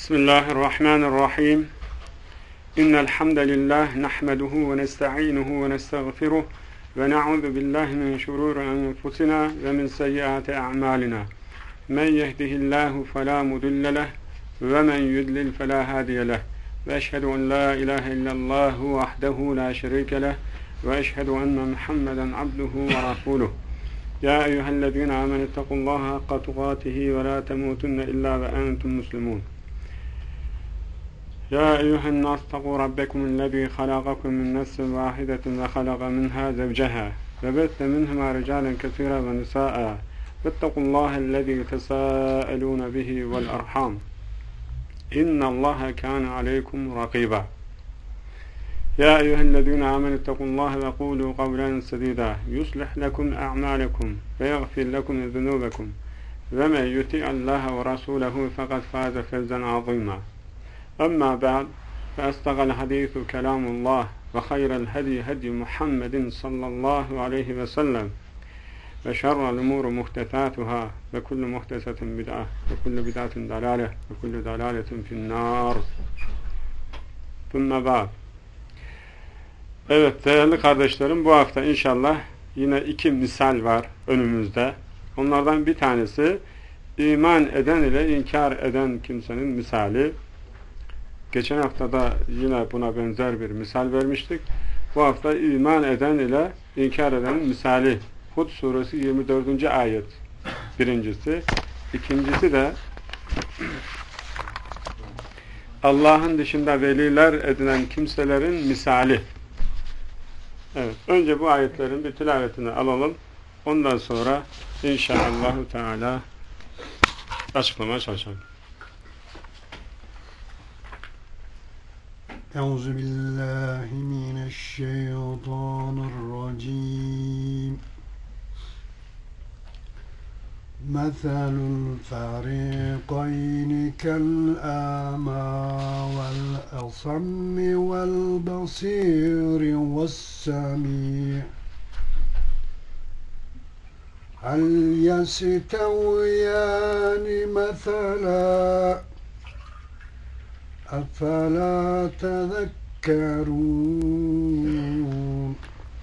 بسم الله الرحمن الرحيم إن الحمد لله نحمده ونستعينه ونستغفره ونعوذ بالله من شرور أنفسنا ومن سيئات أعمالنا من يهده الله فلا مضل له ومن يضلل فلا هادي له وأشهد أن لا إله إلا الله وحده لا شريك له وأشهد أن محمدا عبده ورسوله يا أيها الذين آمنوا اتقوا الله حق تقاته ولا تموتن إلا وأنتم مسلمون يا أيها الناس اتقوا ربكم الذي خلقكم من نفس واحدة وخلق منها زوجها وبث منهما رجالا كثيرا ونساء واتقوا الله الذي تساءلون به والأرحام إن الله كان عليكم رقيبا يا أيها الذين آمنوا اتقوا الله وقولوا قولا سديدا يصلح لكم أعمالكم ويغفر لكم ذنوبكم ومن يطع الله ورسوله فقد فاز فوزا عظيما أما بعد فأصدق الحديث كلام الله وخير الهدي هدي محمد صلى الله عليه وسلم وشر الأمور محدثاتها وكل محدثة بدعة وكل بدعة ضلالة وكل ضلالة في النار ثم بعد. Evet değerli kardeşlerim, bu hafta inşallah yine iki misal var önümüzde. Onlardan bir tanesi iman eden ile inkar eden kimsenin misali. Geçen haftada yine buna benzer bir misal vermiştik. Bu hafta iman eden ile inkar edenin misali. Hud suresi 24. ayet birincisi. İkincisi de Allah'ın dışında veliler edinen kimselerin misali. Evet, önce bu ayetlerin bir tilavetini alalım. Ondan sonra inşallahü teala açıklamaya çalışalım. Euzu billahi mineşşeytanirracim. Meselul fariqayni kel-âmâ vel-asammi vel-basîri ves-semî' hel yesteviyâni meselâ أفلا تذكرون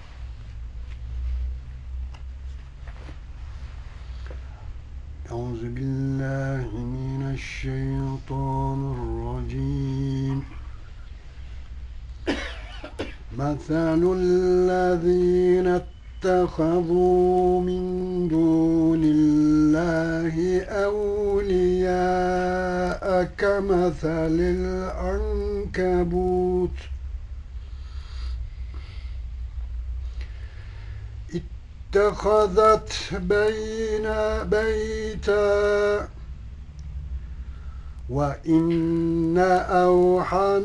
أعوذ بالله من الشيطان الرجيم مثل الذين اتخذوا من دون الله أولياء كمثل العنكبوت اتخذت بيتا وإن أوحن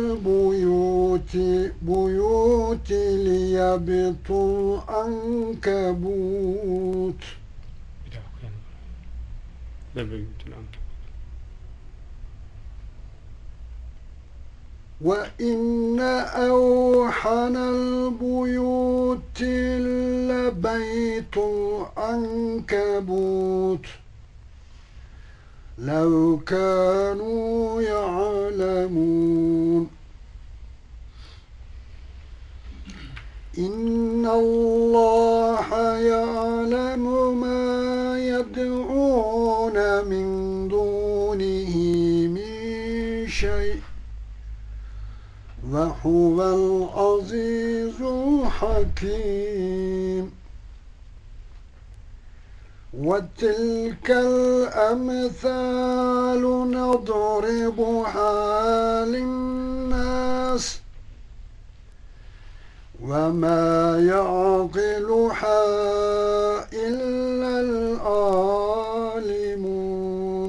البيوت ليبط العنكبوت وإن أوحن البيوت لبيت العنكبوت لو كانوا يعلمون إن الله يعلم ما يدعون من دونه من شيء وهو العزيز الحكيم وتلك الأمثال نضربها للناس وما يعقلها إلا العالمون.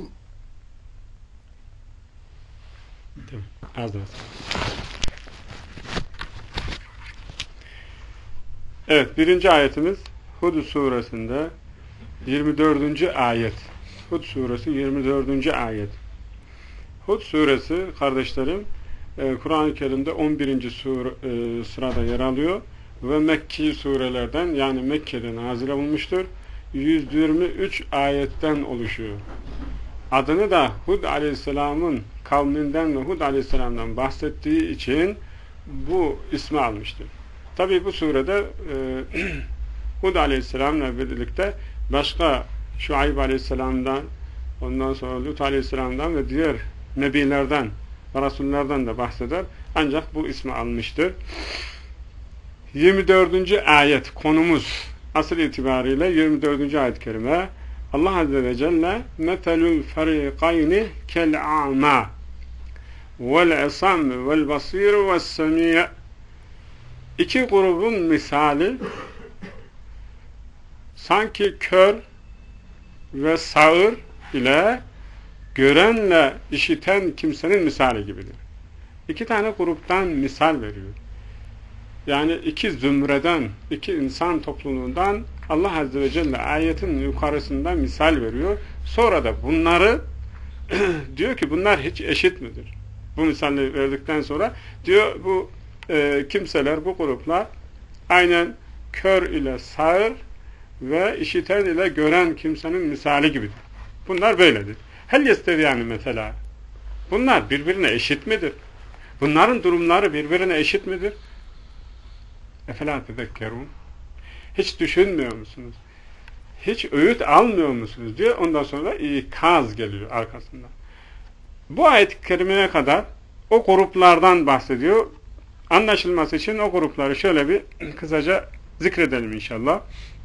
Evet, birinci ayetimiz Hud suresinde 24. ayet. Hud suresi 24. ayet. Hud suresi kardeşlerim Kur'an-ı Kerim'de 11. sırada yer alıyor ve Mekki surelerden, yani Mekke'de nazil olmuştur. 123 ayetten oluşuyor. Adını da Hud aleyhisselamın kavminden ve Hud aleyhisselam'dan bahsettiği için bu ismi almıştır. Tabi bu surede Hud aleyhisselamla birlikte başka Şuayb aleyhisselam'dan, ondan sonra Lut aleyhisselam'dan ve diğer nebilerden ve rasullerden de bahseder. Ancak bu ismi almıştır. 24. ayet konumuz asıl itibariyle 24. ayet-i kerime. Allah Azze ve Celle metelul farikayni kel'a'ma vel-esam vel-basir vel-semi' İki grubun misali sanki kör ve sağır ile görenle işiten kimsenin misali gibidir. İki tane gruptan misal veriyor. Yani iki zümreden, iki insan topluluğundan Allah Azze ve Celle ayetin yukarısında misal veriyor. Sonra da bunları diyor ki bunlar hiç eşit midir? Bu misalleri verdikten sonra diyor bu kimseler, bu gruplar aynen kör ile sağır ve işiten ile gören kimsenin misali gibidir. Bunlar böyledir. Hel yesteviyani mesela. Bunlar birbirine eşit midir? Bunların durumları birbirine eşit midir? Efela tezekkerun. Hiç düşünmüyor musunuz? Hiç öğüt almıyor musunuz diyor. Ondan sonra ikaz geliyor arkasından. Bu ayet-i kerimeye kadar o gruplardan bahsediyor. Anlaşılması için o grupları şöyle bir kısaca zikredelim inşallah.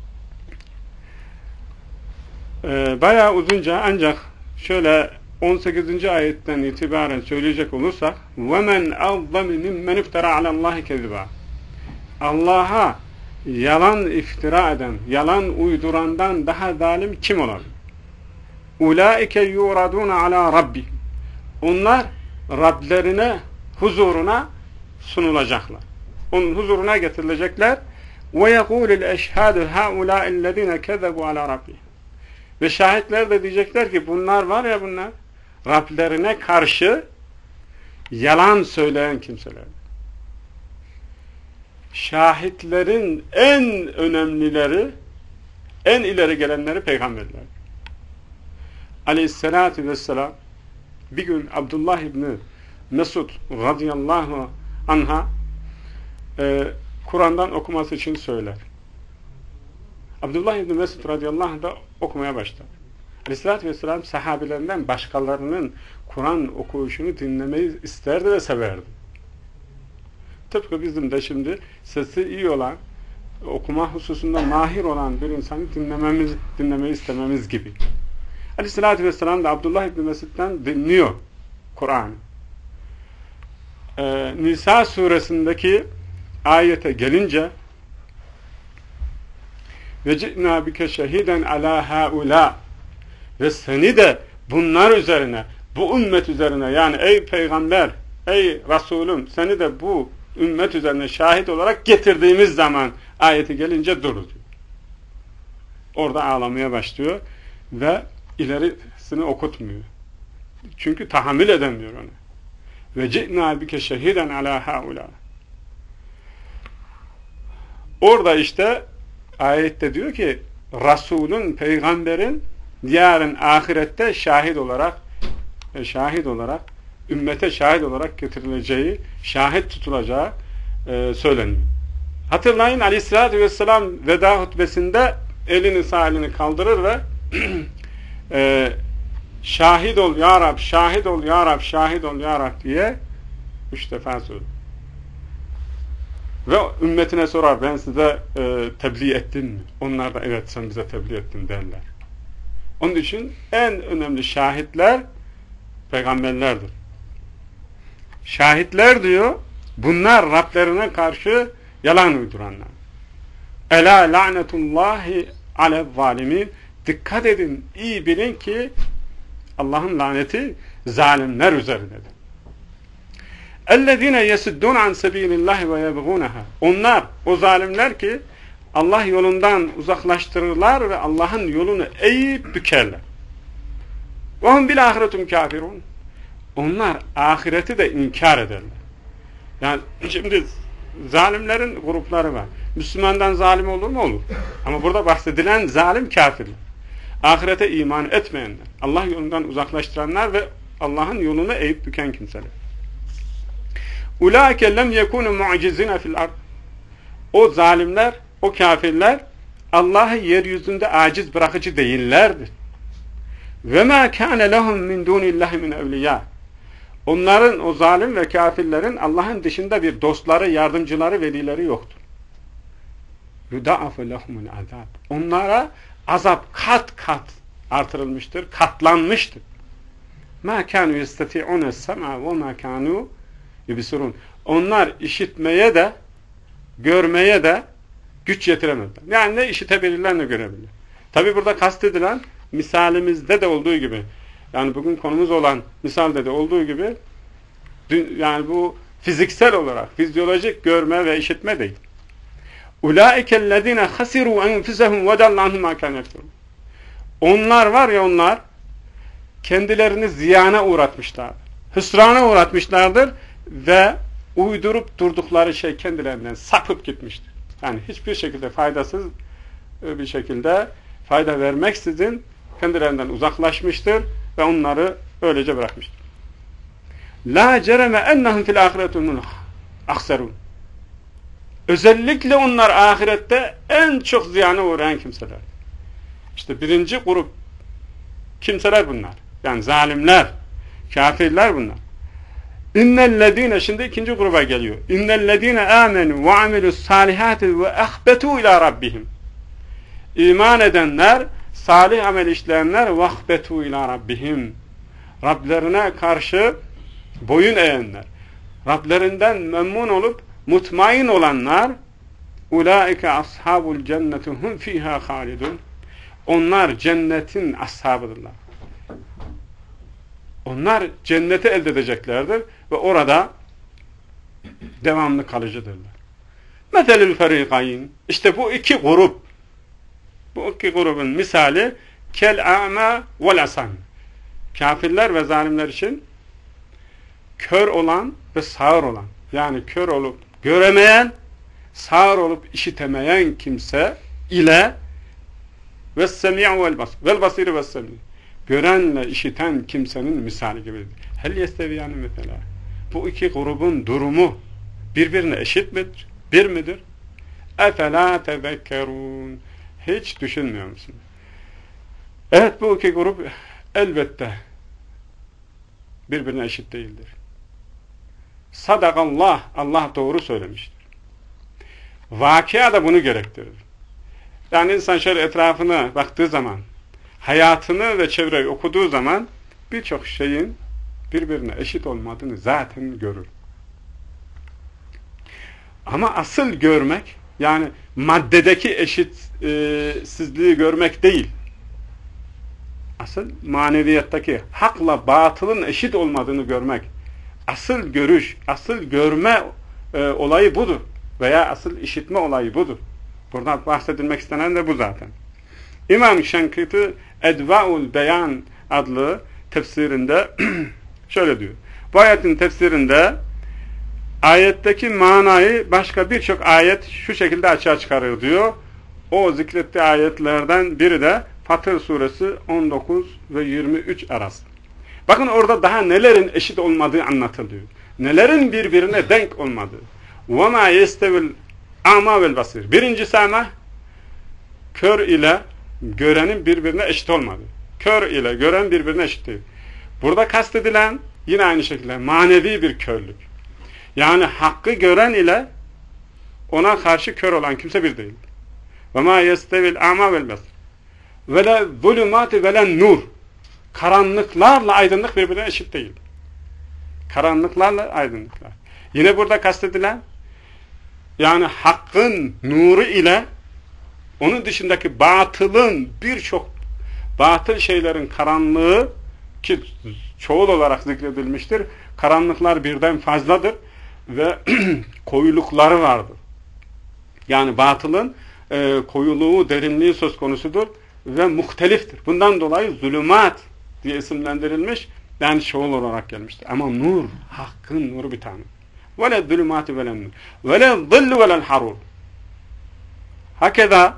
Bayağı uzunca ancak şöyle 18. ayetten itibaren söyleyecek olursak وَمَنْ أَظَّمِ مِمَّنْ اِفْتَرَى عَلَى اللّٰهِ كَذِبًا Allah'a yalan iftira eden, yalan uydurandan daha zalim kim olabilir? اُولَٰئِكَ يُورَدُونَ عَلَى رَبِّهِمْ Onlar Rablerine, huzuruna sunulacaklar. Onun huzuruna getirilecekler. وَيَقُولِ الْاَشْهَادُ هَؤُلَاءِ الَّذ۪ينَ كَذَبُوا عَلَى رَبِّهِمْ Ve şahitler de diyecekler ki bunlar var ya bunlar Rablerine karşı yalan söyleyen kimseler. Şahitlerin en önemlileri, en ileri gelenleri peygamberler. Aleyhissalatü vesselam bir gün Abdullah İbni Mesud radıyallahu anha Kur'an'dan okuması için söyler. Abdullah İbni Mesud radıyallahu anh da okumaya başlar. Aleyhissalatü vesselam sahabilerinden başkalarının Kur'an okuyuşunu dinlemeyi isterdi ve severdi. Tıpkı bizim de şimdi sesi iyi olan, okuma hususunda mahir olan bir insanı dinlemeyi istememiz gibi. Aleyhissalatü vesselam da Abdullah İbni Mesud'dan dinliyor Kur'an'ı. Nisa suresindeki ayete gelince ve ci'nâ bike şehiden alâ hâulâ ve seni de bunlar üzerine, bu ümmet üzerine yani ey peygamber, ey Resulüm seni de bu ümmet üzerine şahit olarak getirdiğimiz zaman ayeti gelince durur diyor. Orada ağlamaya başlıyor ve ilerisini okutmuyor. Çünkü tahammül edemiyor onu. Ve ci'nâ bike şehiden alâ hâulâ. Orada işte ayette diyor ki Resul'ün, peygamberin yarın ahirette şahit olarak ümmete şahit olarak getirileceği, şahit tutulacağı söyleniyor. Hatırlayın Aleyhisselatü Vesselam veda hutbesinde elini sağ elini kaldırır ve şahit ol ya Rab, şahit ol ya Rab, şahit ol ya Rab diye 3 defa söyler. Ve ümmetine sorar ben size tebliğ ettim mi? Onlar da evet sen bize tebliğ ettin derler. Onun için en önemli şahitler peygamberlerdir. Şahitler diyor bunlar Rablerine karşı yalan uyduranlar. Ela la'netullahi ale zalimin. Dikkat edin, iyi bilin ki Allah'ın laneti zalimler üzerinedir. اَلَّذ۪ينَ يَسُدُّونَ عَنْ سَب۪يلِ اللّٰهِ وَيَبْغُونَهَا Onlar, o zalimler ki Allah yolundan uzaklaştırırlar ve Allah'ın yolunu eğip bükerler. وَهُمْ بِالْآخِرَةُمْ كَافِرُونَ Onlar ahireti de inkar ederler. Yani şimdi zalimlerin grupları var. Müslümandan zalim olur mu? Olur. Ama burada bahsedilen zalim kafirler. Ahirete iman etmeyenler, Allah yolundan uzaklaştıranlar ve Allah'ın yoluna eğip büken kimseler. Ulaike lem yekunu mu'cizina fil ard. O zalimler, o kafirler Allah'ı yeryüzünde aciz bırakıcı değillerdir. Ve ma kana lehum min dunillahi min evliya. Onların, o zalim ve kafirlerin Allah'ın dışında bir dostları, yardımcıları, velileri yoktur. Yudâfu lehumul azab. Onlara azap kat kat artırılmıştır, katlanmıştır. Ma kanu yestati'un es-sem'a ve ma kanu yubsirun. Onlar işitmeye de, görmeye de güç yetiremezler. Yani ne işitebilirler ne görebilirler. Tabi burada kastedilen misalimizde de olduğu gibi, yani bugün konumuz olan misalde de olduğu gibi, yani bu fiziksel olarak, fizyolojik görme ve işitme değil. Ulaikellezine hasiru enfusahum ve dallanhum ma kanu yefterun. Onlar var ya, onlar kendilerini ziyana uğratmışlar. Hüsrana uğratmışlardır ve uydurup durdukları şey kendilerinden sapıp gitmiştir. Yani hiçbir şekilde faydasız bir şekilde fayda vermeksizin kendilerinden uzaklaşmıştır ve onları öylece bırakmıştır. La cereme ennehum fil ahiretumul ahserun. Özellikle onlar ahirette en çok ziyana uğrayan kimseler. İşte birinci grup kimseler bunlar. Yani zalimler, kafirler bunlar. İnnellezîne, şimdi ikinci gruba geliyor. İnnellezîne âmenû ve amilussâlihâti ve ahbetu ilâ rabbihim. İman edenler, salih amel işleyenler ve ahbetu ilâ rabbihim. Rablerine karşı boyun eğenler. Rablerinden memnun olup mutmain olanlar, ulaike ashabul cenneti hum fiha halidun. Onlar cennetin ashabıdırlar. Onlar cenneti elde edeceklerdir ve orada devamlı kalıcıdırlar. Meselül ferikayn. İşte bu iki grup. Bu iki grubun misali kel a'ma vel asan. Kafirler ve zalimler için kör olan ve sağır olan. Yani kör olup göremeyen, sağır olup işitemeyen kimse ile ve semi'u vel basir ve semi. Görenle işiten kimsenin misali gibidir. Hel yesteviyani mesela. Bu iki grubun durumu birbirine eşit midir? Bir midir? Efela tezekkerun. Hiç düşünmüyor musun? Evet, bu iki grup elbette birbirine eşit değildir. Sadakallah, Allah doğru söylemiştir. Vakıa da bunu gerektirir. Yani insan şöyle etrafına baktığı zaman, hayatını ve çevreyi okuduğu zaman birçok şeyin birbirine eşit olmadığını zaten görür. Ama asıl görmek, yani maddedeki eşitsizliği görmek değil. Asıl maneviyattaki hakla batılın eşit olmadığını görmek. Asıl görüş, asıl görme olayı budur. Veya asıl işitme olayı budur. Buradan bahsedilmek istenen de bu zaten. İmam Şenkiti Edvaul Beyan adlı tefsirinde şöyle diyor. Bu ayetin tefsirinde ayetteki manayı başka birçok ayet şu şekilde açığa çıkarıyor diyor. O zikrettiği ayetlerden biri de Fatır suresi 19 ve 23 arası. Bakın orada daha nelerin eşit olmadığı anlatılıyor. Nelerin birbirine denk olmadığı. وَمَا يَسْتَوِلْ اَعْمَا وَالْبَصِيرِ. Birincisi ama kör ile görenin birbirine eşit olmadığı. Kör ile gören birbirine eşit değil. Burada kastedilen yine aynı şekilde manevi bir körlük. Yani hakkı gören ile ona karşı kör olan kimse bir değil. وَمَا يَسْتَوِلْ اَعْمَا وَالْبَصِيرِ وَلَا ظُلُمَاتِ وَلَا nur. Karanlıklarla aydınlık birbirine eşit değil. Karanlıklarla aydınlıklar. Yine burada kastedilen, yani hakkın nuru ile onun dışındaki batılın, birçok batıl şeylerin karanlığı, ki çoğul olarak zikredilmiştir, karanlıklar birden fazladır ve koyulukları vardır. Yani batılın koyuluğu, derinliği söz konusudur ve muhteliftir. Bundan dolayı zulümat diye isimlendirilmiş, yani çoğul olarak gelmiştir. Ama nur, hakkın nuru bir tane. وَلَا الظُّلُمَاتِ وَلَا النُّورِ وَلَا الظِّلُّ وَلَا الْحَرُورِ. Hakeza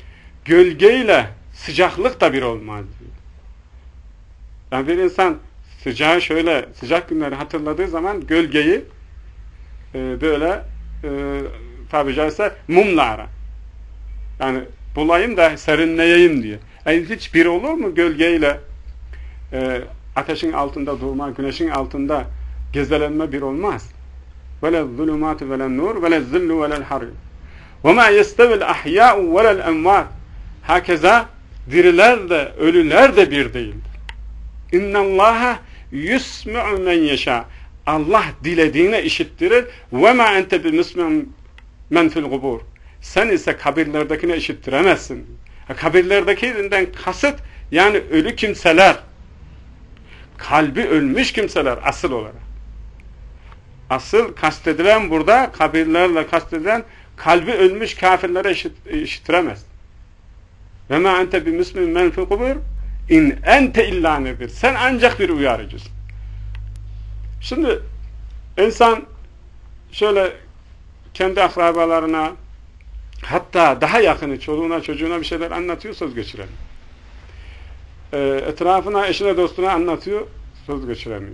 gölgeyle sıcaklık da bir olmaz diyor. Yani bir insan sıcağı şöyle, sıcak günleri hatırladığı zaman gölgeyi böyle tabi caizse mumla arar. Yani bulayım da serinleyeyim diye. Yani hiç bir olur mu gölgeyle ateşin altında durma, güneşin altında gezelenme bir olmaz. Vele zulumatu vele nur vele zillu vele harir. Ve ma yestevil ahya'u vele envar. Hakeza diriler de ölüler de bir değildir. İnnallaha yusmi'u men yeşâ. Allah dilediğine işittirir. Ve ma ente bimusmi'un men fil gubur. Sen ise kabirlerdekine işittiremezsin. Kabirlerdekinden kasıt yani ölü kimseler. Kalbi ölmüş kimseler asıl olarak. Asıl kastedilen burada kabirlerle kastedilen kalbi ölmüş kafirlere işittiremez. Ve ma ente bimusmi'un men fil gubur. İn ente illa nedir. Sen ancak bir uyarıcısın. Şimdi insan şöyle kendi akrabalarına hatta daha yakını çoluğuna çocuğuna bir şeyler anlatıyor, söz geçiremiyor. Etrafına, eşine, dostuna anlatıyor, söz geçiremiyor.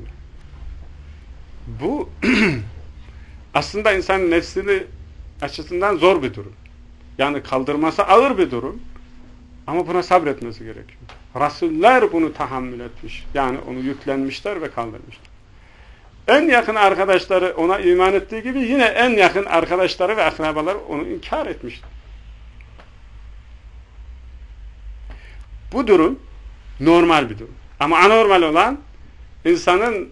Bu aslında insanın nefsini açısından zor bir durum. Yani kaldırması ağır bir durum. Ama buna sabretmesi gerekiyor. Rasuller bunu tahammül etmiş. Yani onu yüklenmişler ve kaldırmışlar. En yakın arkadaşları ona iman ettiği gibi yine en yakın arkadaşları ve akrabaları onu inkar etmişler. Bu durum normal bir durum. Ama anormal olan insanın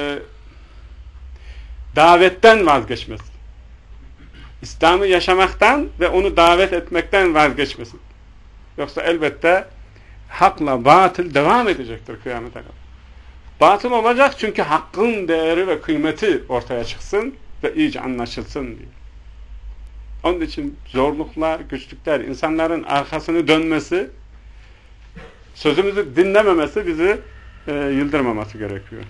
davetten vazgeçmesi. İslam'ı yaşamaktan ve onu davet etmekten vazgeçmesi. Yoksa elbette hakla batıl devam edecektir kıyamete kadar. Batıl olacak çünkü hakkın değeri ve kıymeti ortaya çıksın ve iyice anlaşılsın diye. Onun için zorluklar, güçlükler, insanların arkasını dönmesi, sözümüzü dinlememesi bizi yıldırmaması gerekiyor.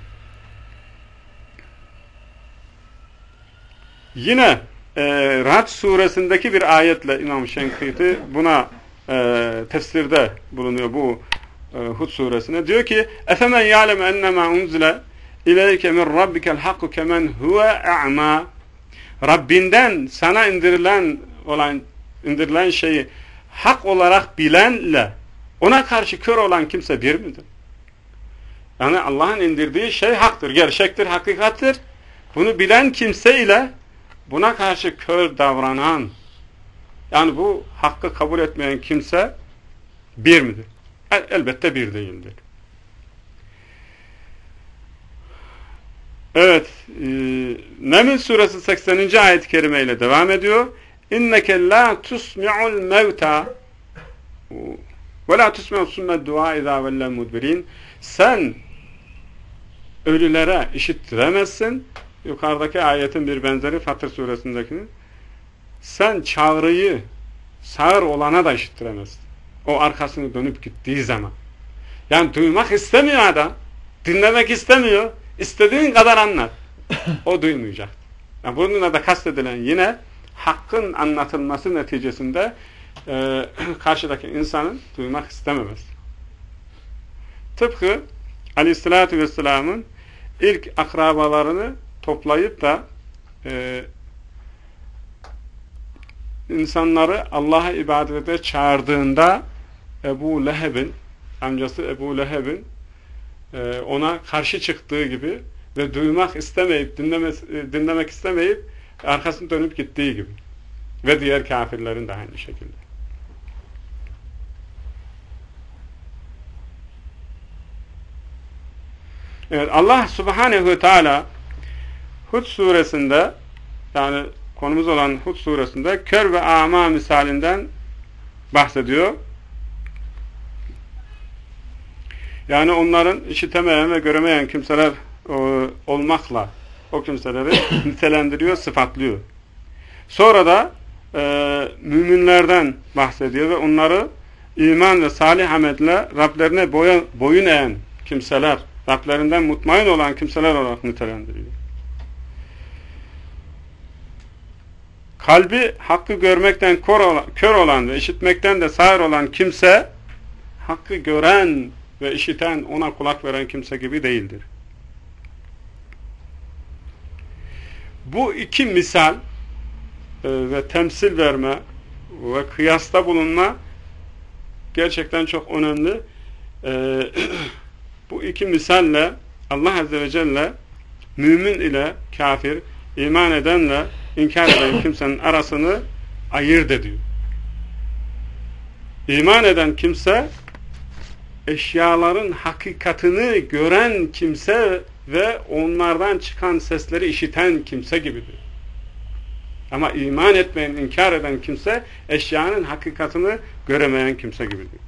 Yine Ra'd suresindeki bir ayetle İmam Şenkiti buna tefsirde bulunuyor bu Hud suresine. Diyor ki efemen ya'lem ennemâ unzile ileyke min rabbikel hakku kemen huve a'ma. Rabbinden sana indirilen şeyi hak olarak bilenle ona karşı kör olan kimse bir midir? Yani Allah'ın indirdiği şey haktır, gerçektir, hakikattir. Bunu bilen kimse ile buna karşı kör davranan, yani bu hakkı kabul etmeyen kimse bir midir? Elbette bir değildir. Evet, Neml suresi 80. ayet-i kerime ile devam ediyor. İnneke la tusmi'ul mevta ve la tusmi'ul summed dua izâ vellem mudbirin. Sen ölülere işittiremezsin. Yukarıdaki ayetin bir benzeri Fatır suresindekinin. Sen çağrıyı sağır olana da işittiremezsin. O arkasını dönüp gittiği zaman. Yani duymak istemiyor adam. Dinlemek istemiyor. İstediğin kadar anlat. O duymayacak. Yani bununla da kastedilen yine hakkın anlatılması neticesinde karşıdaki insanın duymak istememesi. Tıpkı Aleyhisselatü Vesselam'ın ilk akrabalarını toplayıp da insanları Allah'a ibadete çağırdığında Ebu Leheb'in, amcası Ebu Leheb'in ona karşı çıktığı gibi ve duymak istemeyip, dinlemek istemeyip arkasını dönüp gittiği gibi. Ve diğer kafirlerin de aynı şekilde. Evet, Allah Subhanehu ve Teala Hud suresinde, yani konumuz olan Hud suresinde kör ve ama misalinden bahsediyor. Yani onların işitemeyen ve göremeyen kimseler olmakla o kimseleri nitelendiriyor, sıfatlıyor. Sonra da müminlerden bahsediyor ve onları iman ve salih ametle Rablerine boyun eğen kimseler, Rablerinden mutmain olan kimseler olarak nitelendiriyor. Kalbi hakkı görmekten kör olan ve işitmekten de sağır olan kimse, hakkı gören ve işiten, ona kulak veren kimse gibi değildir. Bu iki misal ve temsil verme ve kıyasta bulunma gerçekten çok önemli. Bu iki misalle Allah Azze ve Celle mümin ile kafir, iman edenle inkar eden kimsenin arasını ayırt ediyor. İman eden kimse eşyaların hakikatini gören kimse ve onlardan çıkan sesleri işiten kimse gibidir. Ama iman etmeyen, inkar eden kimse eşyanın hakikatini göremeyen kimse gibidir.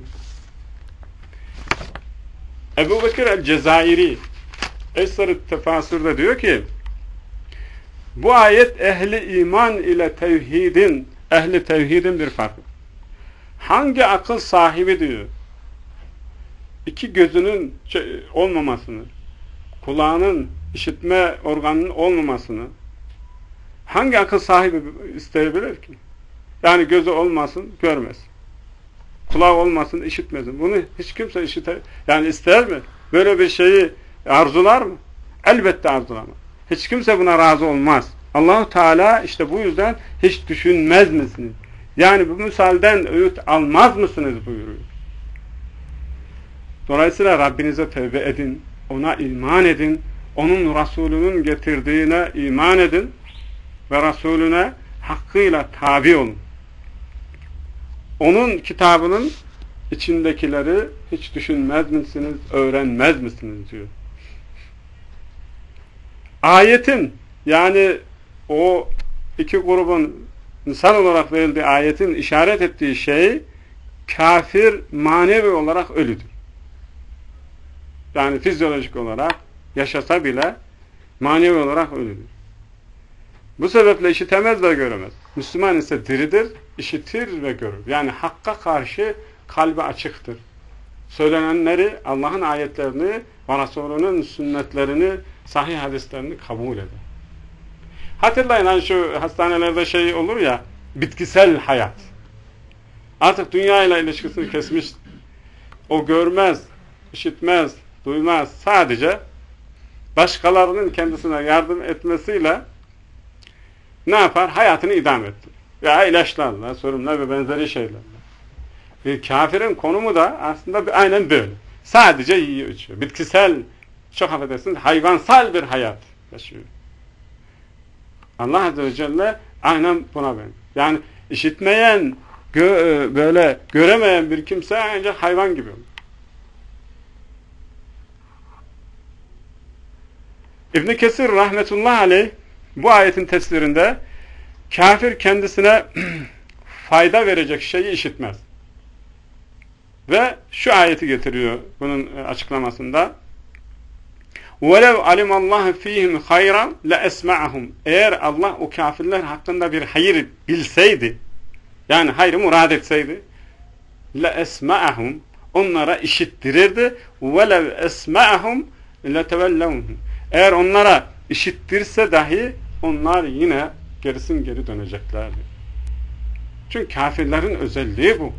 Ebu Bekir el-Cezayiri Esr-i Tefasür'de diyor ki bu ayet ehli iman ile tevhidin, ehli tevhidin bir farkı. Hangi akıl sahibi diyor iki gözünün olmamasını, kulağının işitme organının olmamasını hangi akıl sahibi isteyebilir ki? Yani gözü olmasın, görmez. Kulağı olmasın, işitmesin. Bunu hiç kimse yani ister mi? Böyle bir şeyi arzular mı? Elbette arzulamaz. Hiç kimse buna razı olmaz. Allah-u Teala işte bu yüzden hiç düşünmez misiniz? Yani bu misalden öğüt almaz mısınız buyuruyor. Dolayısıyla Rabbinize tövbe edin, ona iman edin, onun Resulünün getirdiğine iman edin ve Resulüne hakkıyla tabi olun. Onun kitabının içindekileri hiç düşünmez misiniz, öğrenmez misiniz diyor. Ayetin yani o iki grubun misal olarak verildiği ayetin işaret ettiği şey kafir manevi olarak ölüdür. Yani fizyolojik olarak yaşasa bile manevi olarak ölüdür. Bu sebeple işitemez ve göremez. Müslüman ise diridir, işitir ve görür. Yani hakka karşı kalbi açıktır. Söylenenleri, Allah'ın ayetlerini ve Resulünün sünnetlerini, sahih hadislerini kabul eder. Hatırlayın hani şu hastanelerde şey olur ya, bitkisel hayat. Artık dünya ile ilişkisini kesmiş. O görmez, işitmez, duymaz. Sadece başkalarının kendisine yardım etmesiyle ne yapar? Hayatını idame ettirir. Ya ilaçlarla, sorunlar ve benzeri şeylerle. Kafirin konumu da aslında aynen böyle. Sadece yiyor, içiyor. Bitkisel, çok affedersiniz, hayvansal bir hayat yaşıyor. Allah Azze ve Celle aynen buna benziyor. Yani işitmeyen, böyle göremeyen bir kimse ancak hayvan gibi olur. İbn Kesir rahmetullahi aleyh bu ayetin tefsirinde kafir kendisine fayda verecek şeyi işitmez. Ve şu ayeti getiriyor bunun açıklamasında. وَلَوْ عَلِمَ اللّٰهِ ف۪يهِمْ خَيْرًا لَاَسْمَعَهُمْ Eğer Allah o kafirler hakkında bir hayır bilseydi, yani hayrı murad etseydi, لَاَسْمَعَهُمْ Onlara işittirirdi. وَلَوْ اَسْمَعَهُمْ لَتَوَلَّوْهُمْ Eğer onlara işittirse dahi onlar yine gerisin geri döneceklerdi. Çünkü kafirlerin özelliği bu.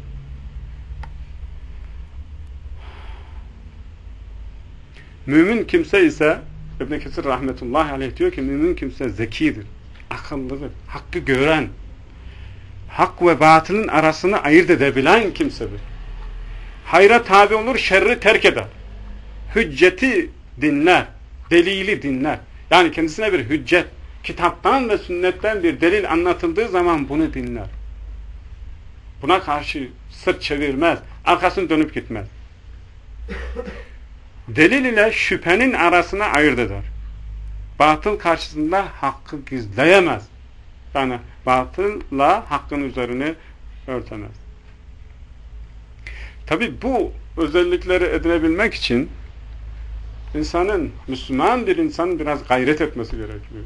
Mümin kimse ise İbn Kesir rahmetullahi aleyh diyor ki mümin kimse zekidir, akıllıdır, hakkı gören, hak ve batılın arasını ayırt edebilen kimsedir. Hayra tabi olur, şerri terk eder. Hücceti dinler, delili dinler. Yani kendisine bir hüccet, kitaptan ve sünnetten bir delil anlatıldığı zaman bunu dinler. Buna karşı sırt çevirmez, arkasını dönüp gitmez. Delil ile şüphenin arasına ayırt eder. Batıl karşısında hakkı gizleyemez. Yani batılla hakkın üzerine örtemez. Tabi bu özellikleri edinebilmek için Müslüman bir insanın biraz gayret etmesi gerekiyor.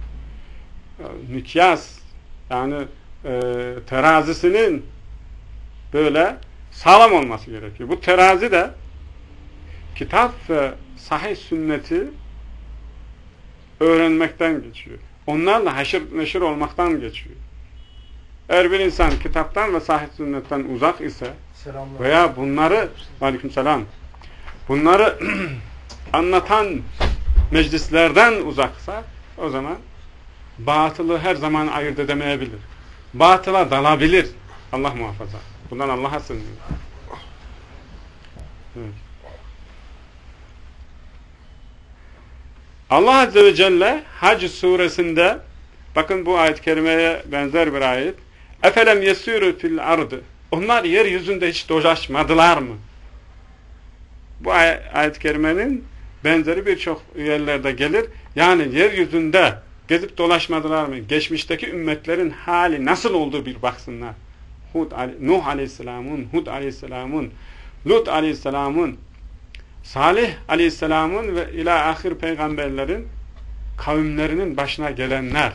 Mikyas, yani terazisinin böyle sağlam olması gerekiyor. Bu terazi de kitap ve sahih sünneti öğrenmekten geçiyor. Onlarla haşır neşir olmaktan geçiyor. Eğer bir insan kitaptan ve sahih sünnetten uzak ise veya bunları aleykümselam bunları anlatan meclislerden uzaksa o zaman batılı her zaman ayırt edemeyebilir. Batıla dalabilir. Allah muhafaza. Bundan Allah'a sığınıyor. Evet. Allah Azze ve Celle Hac suresinde, bakın bu ayet-i kerimeye benzer bir ayet. Efelem yesûrû fil ardı. Onlar yeryüzünde hiç dolaşmadılar mı? Bu ayet-i kerimenin benzeri birçok yerlerde gelir. Yani yeryüzünde gezip dolaşmadılar mı? Geçmişteki ümmetlerin hali nasıl olduğu bir baksınlar. Nuh Aleyhisselam'ın, Hud Aleyhisselam'ın, Lut Aleyhisselam'ın, Salih Aleyhisselam'ın ve ila ahir peygamberlerin kavimlerinin başına gelenler.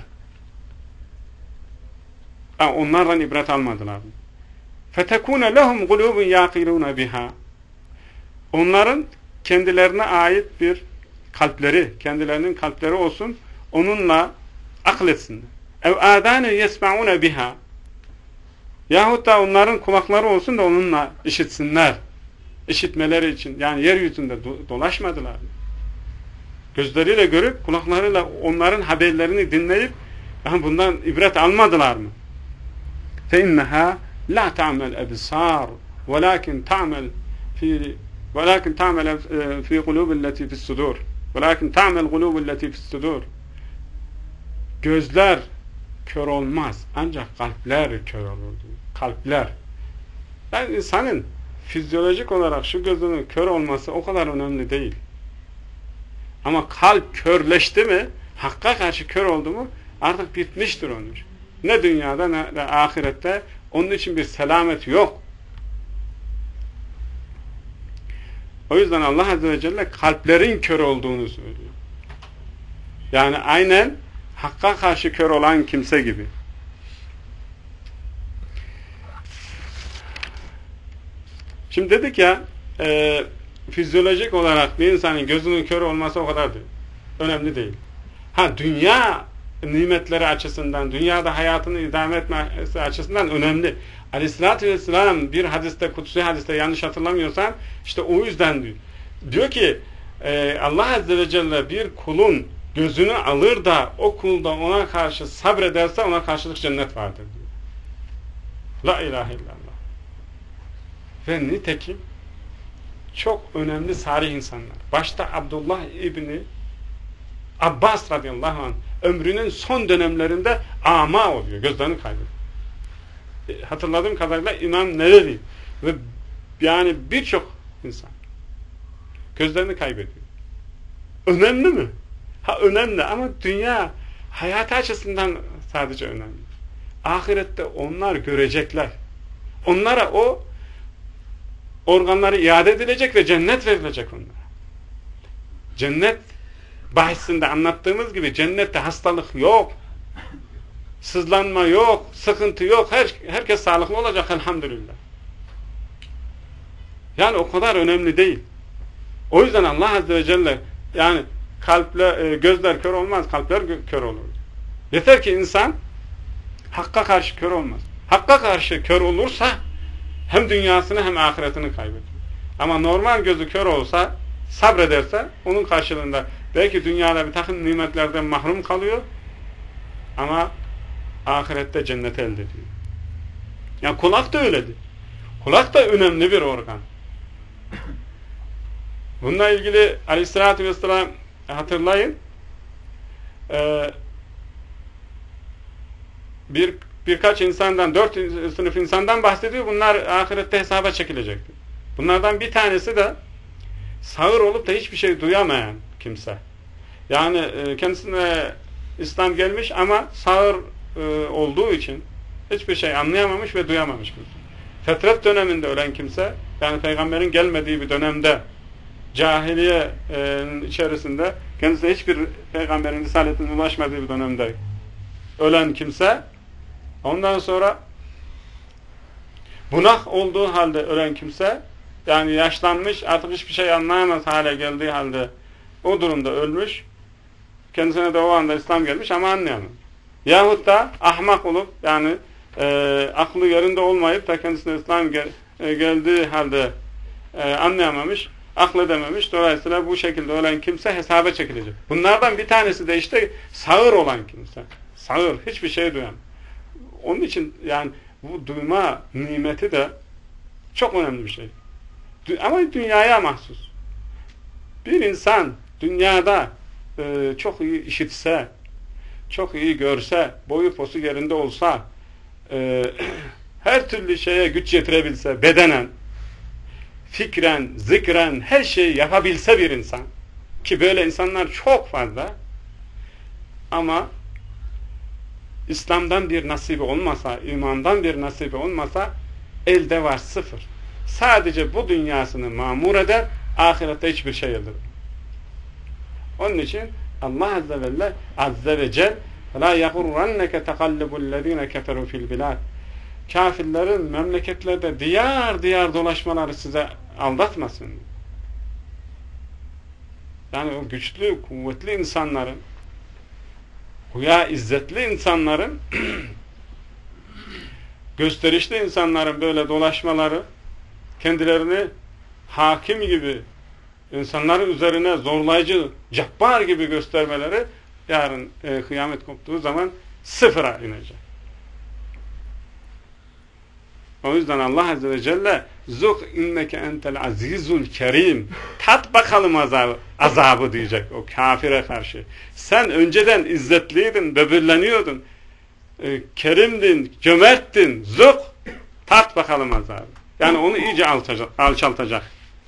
Onlardan ibret almadılar mı? فَتَكُونَ لَهُمْ قُلُوبٌ يَعْقِلُونَ بِهَا. Onların kendilerine ait bir kalpleri, kendilerinin kalpleri olsun, onunla akletsinler. اَوْ آذَانُ يَسْمَعُونَ بِهَا. Yahut da onların kulakları olsun da onunla işitsinler. İşitmeleri için. Yani yeryüzünde dolaşmadılar mı? Gözleriyle görüp, kulaklarıyla onların haberlerini dinleyip, yani bundan ibret almadılar mı? فَاِنَّهَا لَا تَعْمَلْ اَبْصَارُ وَلَاكِنْ تَعْمَلْ فِي قُلُوبِ الَّتِي فِي الصُّدُورِ وَلَاكِنْ تَعْمَلْ قُلُوبُ الَّتِي فِي الصُّدُورِ. Gözler kör olmaz. Ancak kalpler kör olur. Kalpler. Yani insanın fizyolojik olarak şu gözünün kör olması o kadar önemli değil. Ama kalp körleşti mi, hakka karşı kör oldu mu artık bitmiştir onun için. Ne dünyada ne de ahirette onun için bir selamet yok. O yüzden Allah Azze ve Celle kalplerin kör olduğunu söylüyor. Yani aynen hakka karşı kör olan kimse gibi. Şimdi dedik ya, fizyolojik olarak bir insanın gözünün kör olması o kadar değil. Önemli değil. Dünya nimetleri açısından, dünyada hayatını idame etmesi açısından önemli. Aleyhissalatü vesselam bir hadiste, kutsi hadiste yanlış hatırlamıyorsam, işte o yüzden diyor. Diyor ki, Allah Azze ve Celle bir kulun gözünü alır da o kul da ona karşı sabrederse ona karşılık cennet vardır diyor. La ilahe illallah. Ve nitekim çok önemli salih insanlar. Başta Abdullah İbni Abbas radıyallahu anh ömrünün son dönemlerinde ama oluyor. Gözlerini kaybediyor. Hatırladığım kadarıyla İmam Nevevi ve yani birçok insan gözlerini kaybediyor. Önemli mi? Önemli ama dünya hayatı açısından sadece önemli. Ahirette onlar görecekler. Onlara o organları iade edilecek ve cennet verilecek onlara. Cennet bahisinde anlattığımız gibi cennette hastalık yok. Sızlanma yok, sıkıntı yok. Herkes sağlıklı olacak elhamdülillah. Yani o kadar önemli değil. O yüzden Allah Azze ve Celle yani gözler kör olmaz, kalpler kör olur. Yeter ki insan hakka karşı kör olmaz. Hakka karşı kör olursa hem dünyasını hem ahiretini kaybediyor. Ama normal gözü kör olsa, sabrederse onun karşılığında belki dünyada bir takım nimetlerden mahrum kalıyor ama ahirette cenneti elde ediyor. Yani kulak da öyledir. Kulak da önemli bir organ. Bununla ilgili Aleyhisselatü Vesselam hatırlayın, birkaç insandan, 4 sınıf insandan bahsediyor. Bunlar ahirette hesaba çekilecektir. Bunlardan bir tanesi de sağır olup da hiçbir şey duyamayan kimse. Yani kendisine İslam gelmiş ama sağır olduğu için hiçbir şey anlayamamış ve duyamamış kimse. Fetret döneminde ölen kimse, yani peygamberin gelmediği bir dönemde, cahiliye içerisinde kendisine hiçbir peygamberin risaletine ulaşmadığı bir dönemde ölen kimse, ondan sonra bunak olduğu halde ölen kimse, yani yaşlanmış, artık hiçbir şey anlayamaz hale geldiği halde o durumda ölmüş, kendisine de o anda İslam gelmiş ama anlayamaz. Yahut da ahmak olup, yani aklı yerinde olmayıp da kendisine İslam geldiği halde anlayamamış, akledememiş. Dolayısıyla bu şekilde ölen kimse hesaba çekilecek. Bunlardan bir tanesi de işte sağır olan kimse. Sağır, hiçbir şey duyan. Onun için yani bu duyma nimeti de çok önemli bir şey. Ama dünyaya mahsus. Bir insan dünyada çok iyi işitse, çok iyi görse, boyu posu yerinde olsa, her türlü şeye güç yetirebilse, bedenen, fikren, zikren, her şeyi yapabilse bir insan, ki böyle insanlar çok fazla, ama İslam'dan bir nasibi olmasa, imandan bir nasibi olmasa, elde var sıfır. Sadece bu dünyasını mamur eder, ahirette hiçbir şey elde eder. Onun için Allah Azze ve Celle لَا يَغُرَّنَّكَ تَقَلِّبُ الَّذ۪ينَ كَفَرُوا فِي الْبِلَادِ Kafirlerin memleketlerde diyar diyar dolaşmaları size aldatmasın. Yani o güçlü, kuvvetli insanların, güya izzetli insanların, gösterişli insanların böyle dolaşmaları, kendilerini hakim gibi, insanların üzerine zorlayıcı, cabbar gibi göstermeleri, yarın kıyamet koptuğu zaman sıfıra inecek. O yüzden Allah Azze ve Celle zuk inneke entel azizul kerim, tat bakalım azabı diyecek o kafire karşı. Sen önceden izzetliydin, böbürleniyordun, kerimdin, cömerttin, zuk, tat bakalım azabı. Yani onu iyice alçaltacak.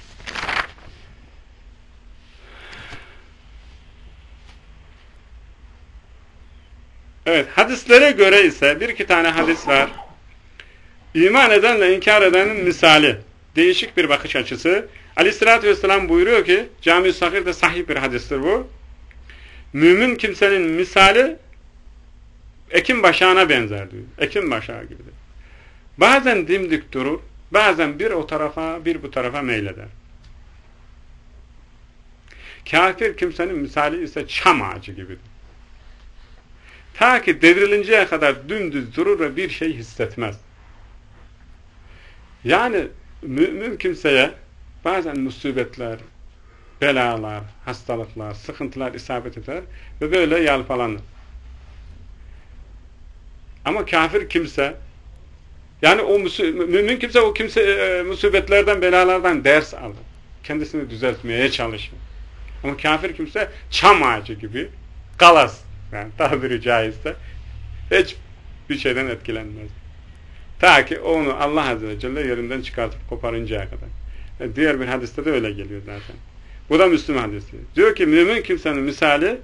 Evet, hadislere göre ise bir iki tane hadis var. İman edenle inkar edenin misali. Değişik bir bakış açısı. Aleyhissalatü vesselam buyuruyor ki, Cami-i Sahih'de sahih bir hadistir bu. Mümin kimsenin misali ekin başağına benzer diyor. Ekin başağı gibidir. Bazen dimdik durur, bazen bir o tarafa bir bu tarafa meyleder. Kafir kimsenin misali ise çam ağacı gibidir. Ta ki devrilinceye kadar dümdüz durur ve bir şey hissetmez. Yani mümin kimseye bazen musibetler, belalar, hastalıklar, sıkıntılar isabet eder ve böyle yalpalanır. Ama kafir kimse, yani o mümin kimse o musibetlerden, belalardan ders alır. Kendisini düzeltmeye çalışır. Ama kafir kimse çam ağacı gibi galas, yani tabiri caizse hiçbir şeyden etkilenmez. Ta ki onu Allah Azze ve Celle yerinden çıkartıp koparıncaya kadar. Diğer bir hadiste de öyle geliyor zaten. Bu da Müslüm hadisi. Diyor ki mümin kimsenin misali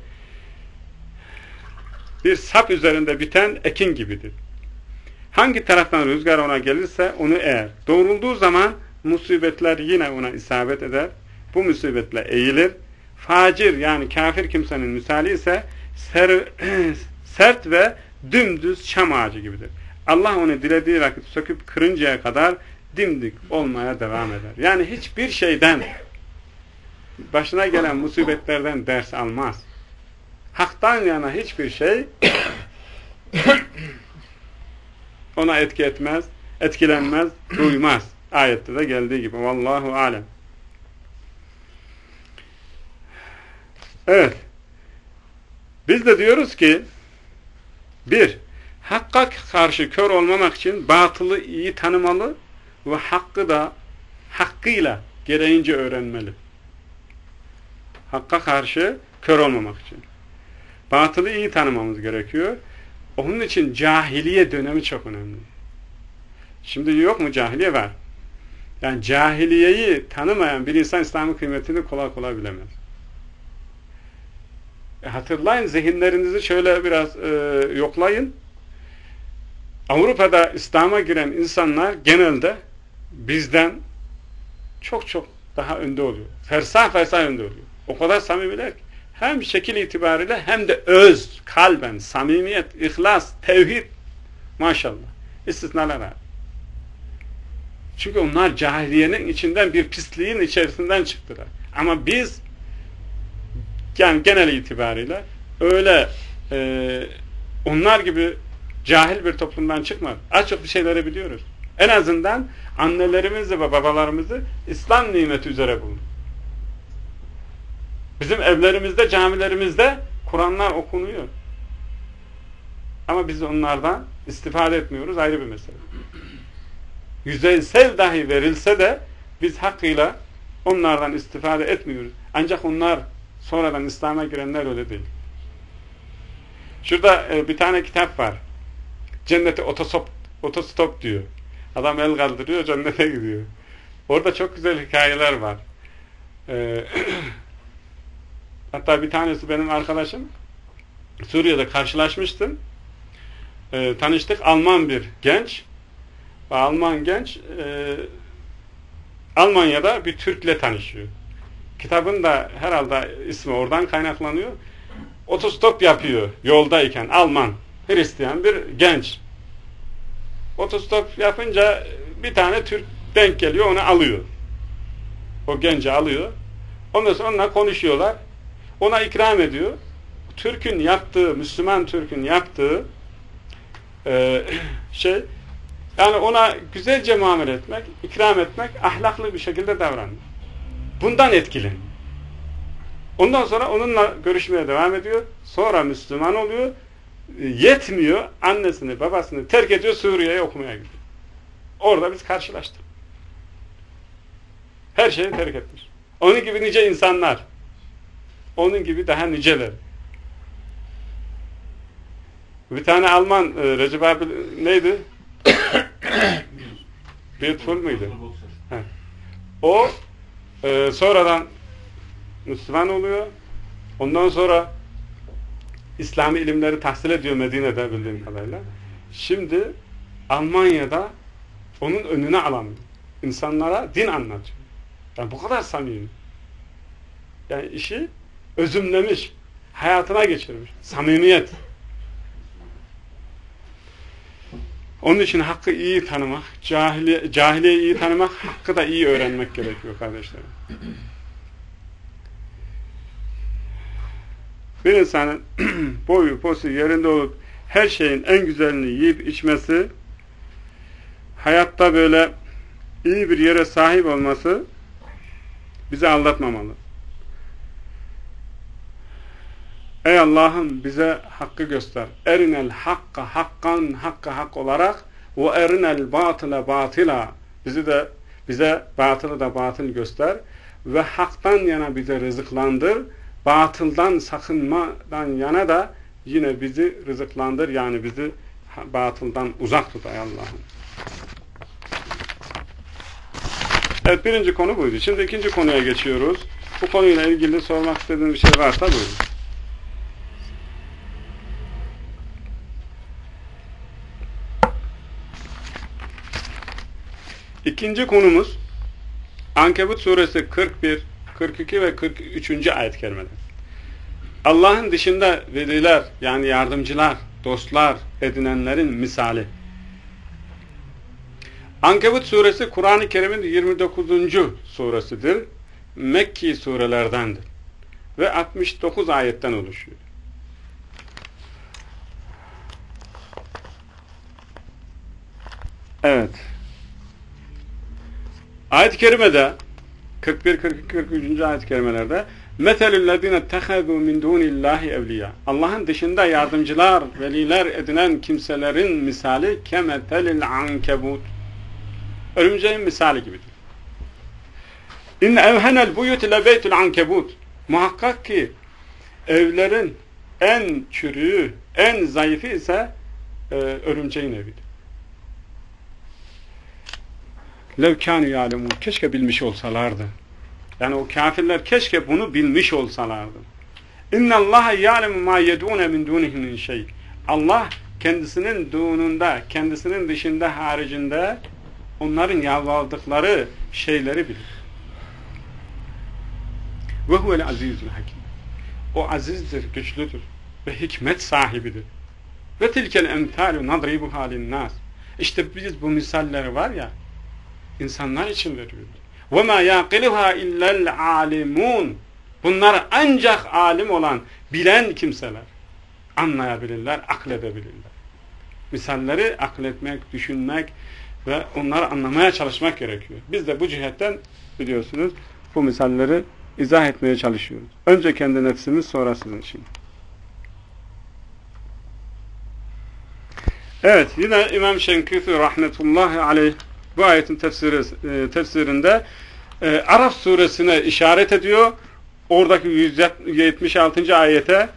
bir sap üzerinde biten ekin gibidir. Hangi taraftan rüzgar ona gelirse onu eğer. Doğrulduğu zaman musibetler yine ona isabet eder. Bu musibetle eğilir. Facir yani kafir kimsenin misali ise sert ve dümdüz çam ağacı gibidir. Allah onu dilediği vakit söküp kırıncaya kadar dimdik olmaya devam eder. Yani hiçbir şeyden, başına gelen musibetlerden ders almaz. Hak'tan yana hiçbir şey ona etki etmez, etkilenmez, duymaz. Ayette de geldiği gibi. Vallahu alem. Evet. Biz de diyoruz ki bir, hakka karşı kör olmamak için batılı iyi tanımalı ve hakkı da hakkıyla gereğince öğrenmeli. Hakka karşı kör olmamak için. Batılı iyi tanımamız gerekiyor. Onun için cahiliye dönemi çok önemli. Şimdi yok mu cahiliye? Var. Yani cahiliyeyi tanımayan bir insan İslam'ın kıymetini kolay kolay bilemez. Hatırlayın, zihinlerinizi şöyle biraz yoklayın. Avrupa'da İslam'a giren insanlar genelde bizden çok çok daha önde oluyor. Fersah önde oluyor. O kadar samimiler ki. Hem şekil itibariyle hem de öz, kalben, samimiyet, ihlas, tevhid. Maşallah. İstisnalar var. Çünkü onlar cahiliyenin içinden bir pisliğin içerisinden çıktılar. Ama biz yani genel itibariyle öyle onlar gibi cahil bir toplumdan çıkmadık. Az çok bir şeyleri biliyoruz. En azından annelerimizi ve babalarımızı İslam nimeti üzere bulduk. Bizim evlerimizde, camilerimizde Kur'anlar okunuyor. Ama biz onlardan istifade etmiyoruz, ayrı bir mesele. Yüzeysel dahi verilse de biz hakkıyla onlardan istifade etmiyoruz. Ancak onlar sonradan İslam'a girenler öyle değil. Şurada bir tane kitap var. Cennete otostop diyor. Adam el kaldırıyor, cennete gidiyor. Orada çok güzel hikayeler var. Hatta bir tanesi benim arkadaşım. Suriye'de karşılaşmıştım. Tanıştık. Alman bir genç. Ve Alman genç Almanya'da bir Türk'le tanışıyor. Kitabın da herhalde ismi oradan kaynaklanıyor. Otostop yapıyor yoldayken Alman, Hristiyan bir genç. Otostop yapınca bir tane Türk denk geliyor, onu alıyor. O genci alıyor. Ondan sonra onunla konuşuyorlar. Ona ikram ediyor. Türk'ün yaptığı, Müslüman Türk'ün yaptığı yani ona güzelce muamele etmek, ikram etmek, ahlaklı bir şekilde davranmak. Bundan etkilen. Ondan sonra onunla görüşmeye devam ediyor. Sonra Müslüman oluyor. Yetmiyor. Annesini, babasını terk ediyor, Suriye'ye okumaya gidiyor. Orada biz karşılaştık. Her şeyi terk etmiş. Onun gibi nice insanlar. Onun gibi daha niceler. Bir tane Alman Recep abi neydi? Beautiful muydu? O sonradan Müslüman oluyor. Ondan sonra İslami ilimleri tahsil ediyor Medine'de bildiğim kadarıyla. Şimdi Almanya'da onun önüne alan insanlara din anlatıyor. Yani bu kadar samimi. Yani işi özümlemiş, hayatına geçirmiş. Samimiyet. Onun için hakkı iyi tanımak, cahiliyeyi iyi tanımak, hakkı da iyi öğrenmek gerekiyor kardeşlerim. Bir insanın boyu, posu yerinde olup her şeyin en güzelini yiyip içmesi, hayatta böyle iyi bir yere sahip olması bizi aldatmamalı. Ey Allah'ım bize hakkı göster. Erinel hakka hakkan hakka hak olarak ve erinel batıla batıla bize batılı da batıl göster ve haktan yana bize rızıklandır. Batıldan sakınmadan yana da yine bizi rızıklandır. Yani bizi batıldan uzak tut ey Allah'ım. Evet, birinci konu buydu. Şimdi ikinci konuya geçiyoruz. Bu konuyla ilgili sormak istediğiniz bir şey varsa buyurun. İkinci konumuz Ankebut suresi 41, 42 ve 43. ayet-i kerimeler. Allah'ın dışında veliler yani yardımcılar, dostlar edinenlerin misali. Ankebut suresi Kur'an-ı Kerim'in 29. suresidir. Mekki surelerdendir. Ve 69 ayetten oluşuyor. Evet. Ayet-i kerimede 41, 42, 43. ayet-i kerimelerde metelüllezine ettehâzû min dûnillâhi evliya. Allah'ın dışında yardımcılar, veliler edinen kimselerin misali kemetelil ankebut. Örümceğin misali gibidir. İnne evhenel buyut ile beytul ankebut. Muhakkak ki evlerin en çürüğü, en zayıfı ise örümceğin evidir. Levkânü yâlemûn. Keşke bilmiş olsalardı. Yani o kafirler keşke bunu bilmiş olsalardı. İnnallâhe yâlemu mâ yedûne min dûnihi min şey. Allah kendisinin dununda, kendisinin dışında, haricinde onların yalvardıkları şeyleri bilir. Ve huvel azîzül hakim. O azizdir, güçlüdür ve hikmet sahibidir. Ve tilkel emtâlu nadribuhâ linnâs. İşte biz bu misalleri var ya, insanlar için veriyoruz. وَمَا يَعْقِلُهَا اِلَّا الْعَالِمُونَ. Bunlar ancak alim olan, bilen kimseler anlayabilirler, akledebilirler. Misalleri akletmek, düşünmek ve onları anlamaya çalışmak gerekiyor. Biz de bu cihetten biliyorsunuz bu misalleri izah etmeye çalışıyoruz. Önce kendi nefsimiz, sonra sizin için. Evet, yine İmam Şenkiti rahmetullahi aleyh bu ayetin tefsirinde Araf suresine işaret ediyor. Oradaki 176. ayete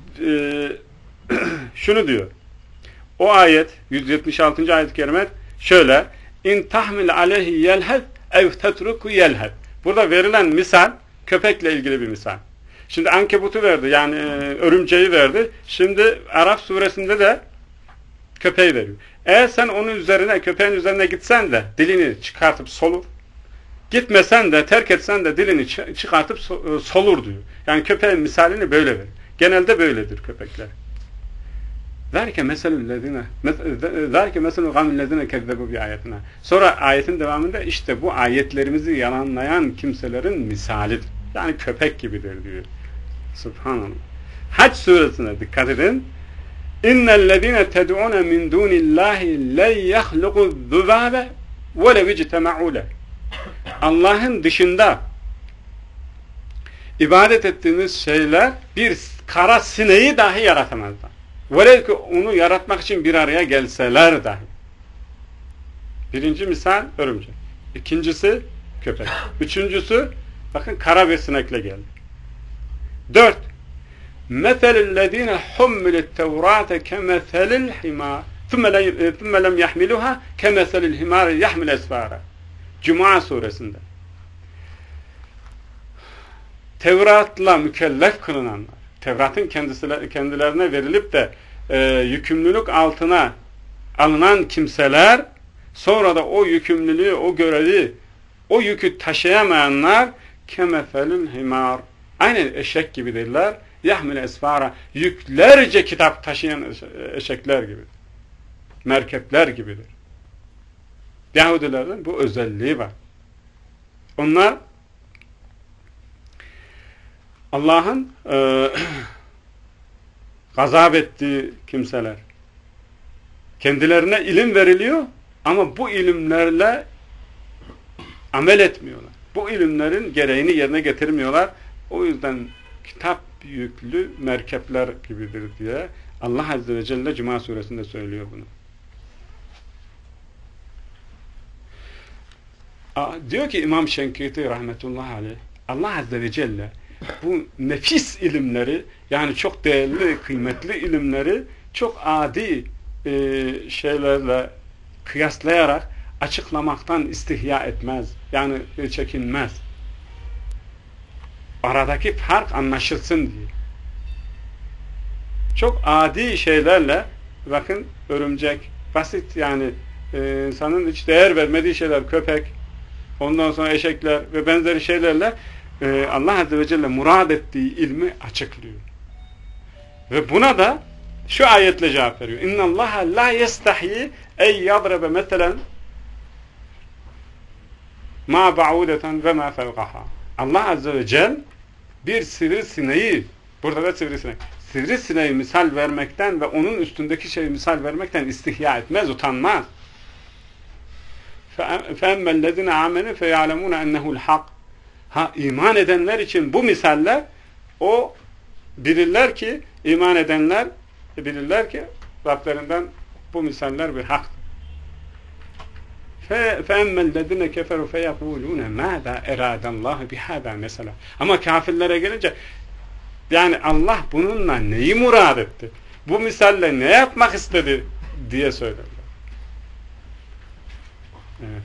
şunu diyor. O ayet 176. ayet-i kerime şöyle: İn tahmil aleyhi yelhed ev tetruku yelhed. Burada verilen misal köpekle ilgili bir misal. Şimdi ankebutu verdi, yani örümceği verdi. Şimdi Araf suresinde de köpeği veriyor. Eğer sen onun üzerine, köpeğin üzerine gitsen de dilini çıkartıp solur. Gitmesen de, terk etsen de dilini çıkartıp solur diyor. Yani köpeğin misalini böyle verir. Genelde böyledir köpekler. Zâlike meselüllezine gamillezine kezzebu bi ayetine. Sonra ayetin devamında işte bu ayetlerimizi yalanlayan kimselerin misalidir. Yani köpek gibidir diyor. Subhanallah. Hac suresine dikkat edin. İnnellezine ted'une min dunillahi len yahluqu zubabe ve lev ictema'u leh. Allah'ın dışında ibadet ettiğiniz şeyler bir kara sineği dahi yaratamazlar. Velev ki onu yaratmak için bir araya gelseler dahi. Birinci misal örümcek. İkincisi köpek. Üçüncüsü bakın kara bir sinekle geldi. 4. Meselüllezine hummilet tevrate kemeselil himar thumme lem yahmiluha kemeselil himar yahmil esfara. Cuma suresinde. Tevrat'la mükellef kılınanlar, Tevrat'ın kendilerine verilip de yükümlülük altına alınan kimseler, sonra da o yükümlülüğü, o görevi, o yükü taşıyamayanlar kemeselil himar. Aynen eşek gibidirler. Yahmil esfara. Yüklerce kitap taşıyan eşekler gibidir. Merkepler gibidir. Yahudilerin bu özelliği var. Onlar Allah'ın gazap ettiği kimseler. Kendilerine ilim veriliyor ama bu ilimlerle amel etmiyorlar. Bu ilimlerin gereğini yerine getirmiyorlar. O yüzden kitap yüklü merkepler gibidir diye Allah Azze ve Celle Cuma suresinde söylüyor bunu. Diyor ki İmam Şenkiti rahmetullahi aleyh, Allah Azze ve Celle bu nefis ilimleri, yani çok değerli, kıymetli ilimleri çok adi şeylerle kıyaslayarak açıklamaktan istihya etmez. Yani çekinmez. Aradaki fark anlaşılsın diye. Çok adi şeylerle, bakın örümcek, basit yani insanın hiç değer vermediği şeyler, köpek, ondan sonra eşekler ve benzeri şeylerle Allah Azze ve Celle murad ettiği ilmi açıklıyor. Ve buna da şu ayetle cevap veriyor. اِنَّ اللّٰهَ لَا يَسْتَحْيِ اَيْ يَضْرَبَ مَثَلًا مَا بَعُودَةً وَمَا فَوْقَهَا. Allah Azze ve Celle bir sivrisineği, burada da sivrisinek, sivrisineği misal vermekten ve onun üstündeki şeyi misal vermekten istihya etmez, utanmaz. فَاَمَّا الَّذِينَ آمَنُوا فَيَعْلَمُونَ اَنَّهُ الْحَقِّ. İman edenler için bu misaller, o bilirler ki, iman edenler bilirler ki Rablerinden bu misaller bir haktır. فَاَمَّا الَّذِينَ كَفَرُوا فَيَقُولُونَ مَاذَا اَرَادَ اللّٰهُ بِهَذَا mesela. Ama kafirlere gelince, yani Allah bununla neyi murad etti? Bu misalle ne yapmak istedi diye söylerler. Evet.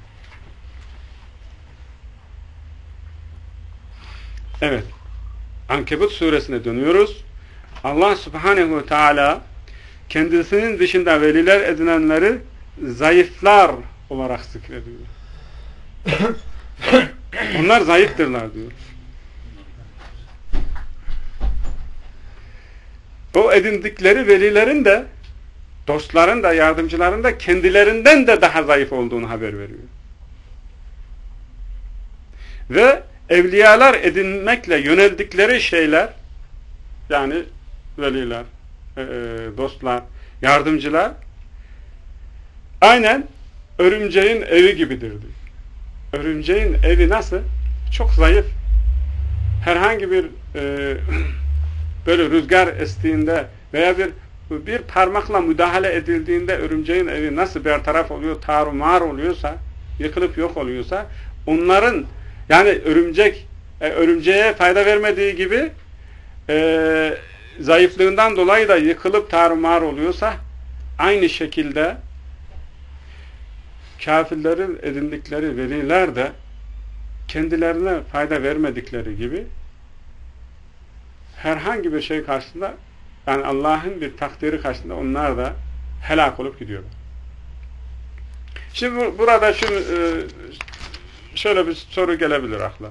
Evet. Ankebut suresine dönüyoruz. Allah Subhanehu ve Teala kendisinin dışında veliler edinenleri zayıflar olarak zikrediyor. Onlar zayıftırlar diyor. O edindikleri velilerin de, dostların da, yardımcıların da kendilerinden de daha zayıf olduğunu haber veriyor. Ve evliyalar edinmekle yöneldikleri şeyler, yani veliler, dostlar, yardımcılar, aynen örümceğin evi gibidir diyor. Örümceğin evi nasıl? Çok zayıf. Herhangi bir böyle rüzgar estiğinde veya bir bir parmakla müdahale edildiğinde örümceğin evi nasıl bertaraf oluyor, tarumar oluyorsa, yıkılıp yok oluyorsa, onların yani örümceğe fayda vermediği gibi zayıflığından dolayı da yıkılıp tarumar oluyorsa, aynı şekilde kafirlerin edindikleri veliler de kendilerine fayda vermedikleri gibi herhangi bir şey karşısında, yani Allah'ın bir takdiri karşısında onlar da helak olup gidiyorlar. Şimdi burada şöyle bir soru gelebilir akla.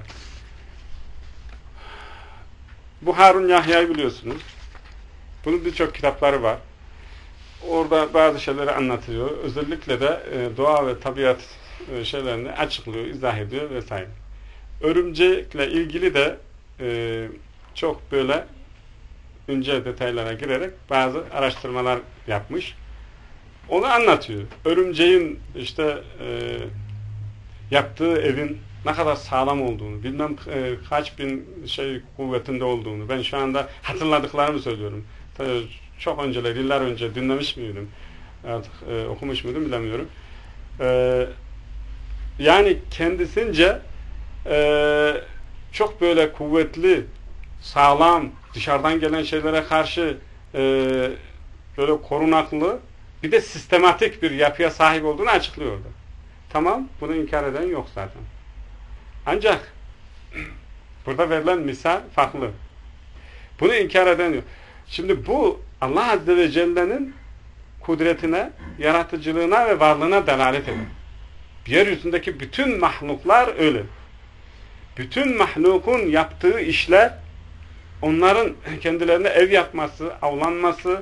Bu Harun Yahya'yı biliyorsunuz. Bunun birçok kitapları var. Orada bazı şeyleri anlatıyor. Özellikle de doğa ve tabiat şeylerini açıklıyor, izah ediyor vesaire. Örümcekle ilgili de çok böyle ince detaylara girerek bazı araştırmalar yapmış. Onu anlatıyor. Örümceğin işte yaptığı evin ne kadar sağlam olduğunu, bilmem kaç bin kuvvetinde olduğunu, ben şu anda hatırladıklarımı söylüyorum. Çok önceler, yıllar önce dinlemiş miydim? Artık okumuş muydum bilemiyorum. Yani kendisince çok böyle kuvvetli, sağlam, dışarıdan gelen şeylere karşı böyle korunaklı, bir de sistematik bir yapıya sahip olduğunu açıklıyordu. Tamam, bunu inkar eden yok zaten. Ancak burada verilen misal farklı. Bunu inkar eden yok. Şimdi bu Allah Azze ve Celle'nin kudretine, yaratıcılığına ve varlığına delalet eder. Yeryüzündeki bütün mahluklar öyle. Bütün mahlukun yaptığı işler, onların kendilerine ev yapması, avlanması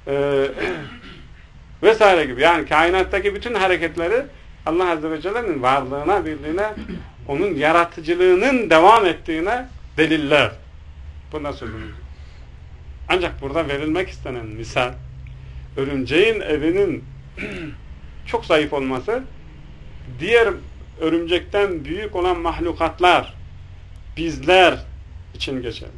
vesaire gibi. Yani kainattaki bütün hareketleri Allah Azze ve Celle'nin varlığına, birliğine, onun yaratıcılığının devam ettiğine deliller. Bu nasıl olur? Ancak burada verilmek istenen misal, örümceğin evinin çok zayıf olması, diğer örümcekten büyük olan mahlukatlar, bizler için geçer.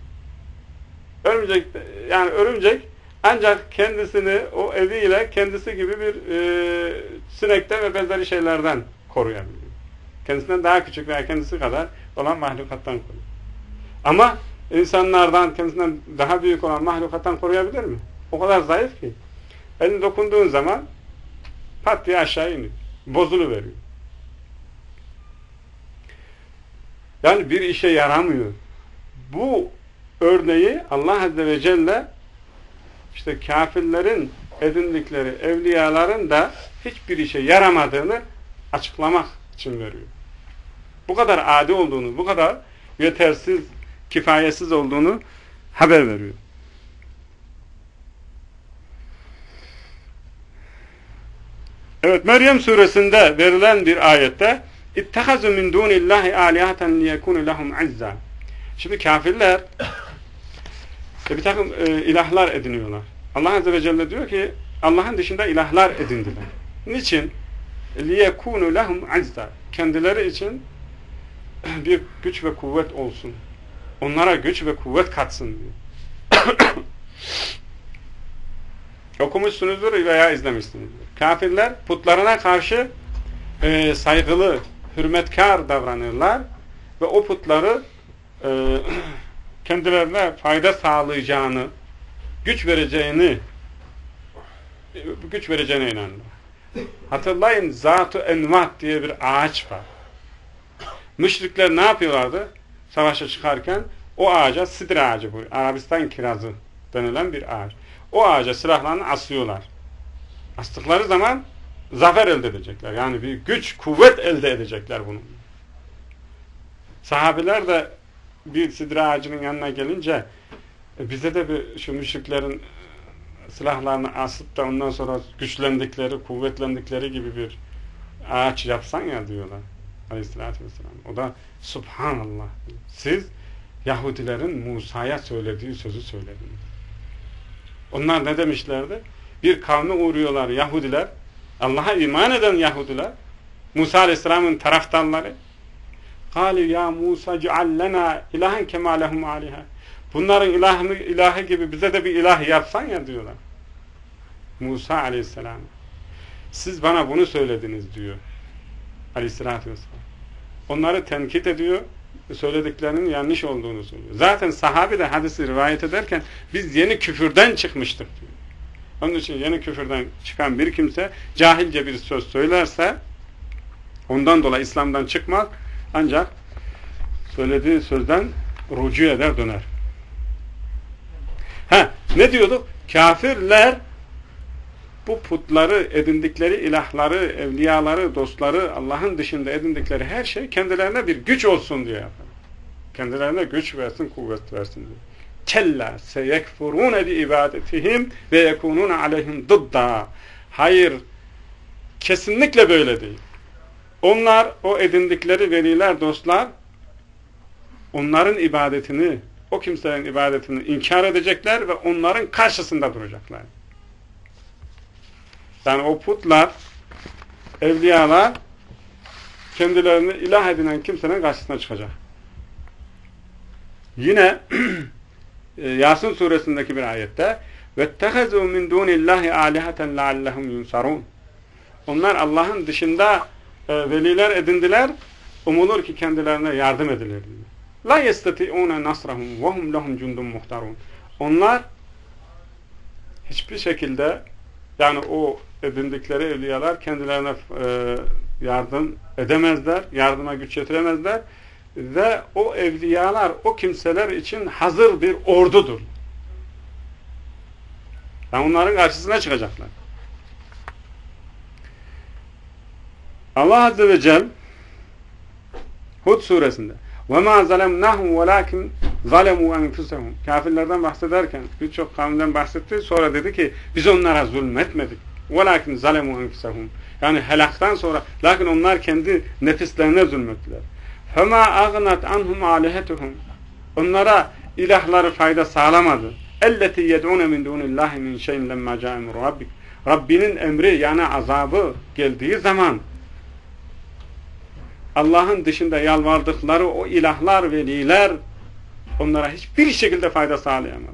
Örümcek ancak kendisini o eviyle kendisi gibi bir sinekten ve benzeri şeylerden koruyabiliyor. Kendisinden daha küçük veya kendisi kadar olan mahlukattan koruyor. Ama insanlardan, kendisinden daha büyük olan mahlukattan koruyabilir mi? O kadar zayıf ki. Elini dokunduğun zaman pat diye aşağı iniyor. Bozuluveriyor. Yani bir işe yaramıyor. Bu örneği Allah Azze ve Celle işte kafirlerin edindikleri evliyaların da hiçbir işe yaramadığını açıklamak için veriyor. Bu kadar adi olduğunu, bu kadar yetersiz, kifayetsiz olduğunu haber veriyor. Evet, Meryem suresinde verilen bir ayette İttehazu min dunillahi alihaten liyekunu lehum izza. Şimdi kafirler bir takım ilahlar ediniyorlar. Allah Azze ve Celle diyor ki Allah'ın dışında ilahlar edindiler. Niçin? لِيَكُونُ لَهُمْ عَزَّةً Kendileri için bir güç ve kuvvet olsun. Onlara güç ve kuvvet katsın diyor. Okumuşsunuzdur veya izlemişsinizdir. Kafirler putlarına karşı saygılı, hürmetkar davranırlar ve o putları kendilerine fayda sağlayacağını, güç vereceğine inanırlar. Hatırlayın, Zat-ı Envat diye bir ağaç var. Müşrikler ne yapıyorlardı? Savaşa çıkarken o ağaca, sidre ağacı bu, Arabistan kirazı denilen bir ağaç. O ağaca silahlarını asıyorlar. Astıkları zaman zafer elde edecekler. Yani bir güç, kuvvet elde edecekler bunu. Sahabeler de bir sidre ağacının yanına gelince bize de bir şu müşriklerin silahlarını asıp da ondan sonra güçlendikleri, kuvvetlendikleri gibi bir ağaç yapsan ya diyorlar. Aleyhissalatü vesselam. O da Subhanallah. Siz Yahudilerin Musa'ya söylediği sözü söylediniz. Onlar ne demişlerdi? Bir kavme uğruyorlar Yahudiler. Allah'a iman eden Yahudiler. Musa Aleyhisselam'ın taraftarları. قَالِ يَا مُوسَ جَعَلْ لَنَا اِلَٰهًا كَمَا لَهُمْ عَلِيهَا Bunların ilahı gibi bize de bir ilah yapsan ya diyorlar. Musa aleyhisselam. Siz bana bunu söylediniz diyor. Aleyhisselatü vesselam. Onları tenkit ediyor. Söylediklerinin yanlış olduğunu söylüyor. Zaten sahabe de hadisi rivayet ederken biz yeni küfürden çıkmıştık diyor. Onun için yeni küfürden çıkan bir kimse cahilce bir söz söylerse ondan dolayı İslam'dan çıkmaz. Ancak söylediği sözden rücu eder, döner. Ne diyorduk? Kafirler bu putları, edindikleri ilahları, evliyaları, dostları, Allah'ın dışında edindikleri her şey kendilerine bir güç olsun diye yapar. Kendilerine güç versin, kuvvet versin diye. Kella seyekfurune bi ibadetihim ve yekunune aleyhim dıdda. Hayır, kesinlikle böyle değil. Onlar, o edindikleri veliler, dostlar, onların ibadetini, o kimselerin ibadetini inkar edecekler ve onların karşısında duracaklar. Yani o putlar, evliyalar kendilerini ilah edinen kimsenin karşısına çıkacak. Yine Yasin suresindeki bir ayette وَاتَّخَذُوا مِنْ دُونِ اللّٰهِ آلِهَةً لَعَلَّهُمْ يُنْصَرُونَ. Onlar Allah'ın dışında veliler edindiler, umulur ki kendilerine yardım edilir. لَا يَسْتَطِعُونَ نَصْرَهُمْ وَهُمْ لَهُمْ جُنْدٌ مُحْتَرُونَ. Onlar hiçbir şekilde, yani o edindikleri evliyalar kendilerine yardım edemezler, yardıma güç yetiremezler ve o evliyalar o kimseler için hazır bir ordudur. Yani onların karşısına çıkacaklar. Allah Azze ve Celle Hud suresinde وَمَا ظَلَمْنَاهُمْ وَلَاكِنْ ظَلَمُوا أَنْفُسَهُمْ. Kafirlerden bahsederken birçok kavimden bahsetti. Sonra dedi ki biz onlara zulmetmedik. وَلَاكِنْ ظَلَمُوا أَنْفُسَهُمْ. Yani helaktan sonra, lakin onlar kendi nefislerine zulmettiler. فَمَا أَغْنَتْ عَنْهُمْ آلِهَتُهُمْ. Onlara ilahları fayda sağlamadı. اَلَّتِي يَدْعُونَ مِنْ دُونِ اللّٰهِ مِنْ شَيْءٍ لَمَّا جَاءَ اَمْرُ رَبِّكَ. Rabbinin emri, yani azabı geldiği zaman Allah'ın dışında yalvardıkları o ilahlar, veliler onlara hiçbir şekilde fayda sağlayamadı.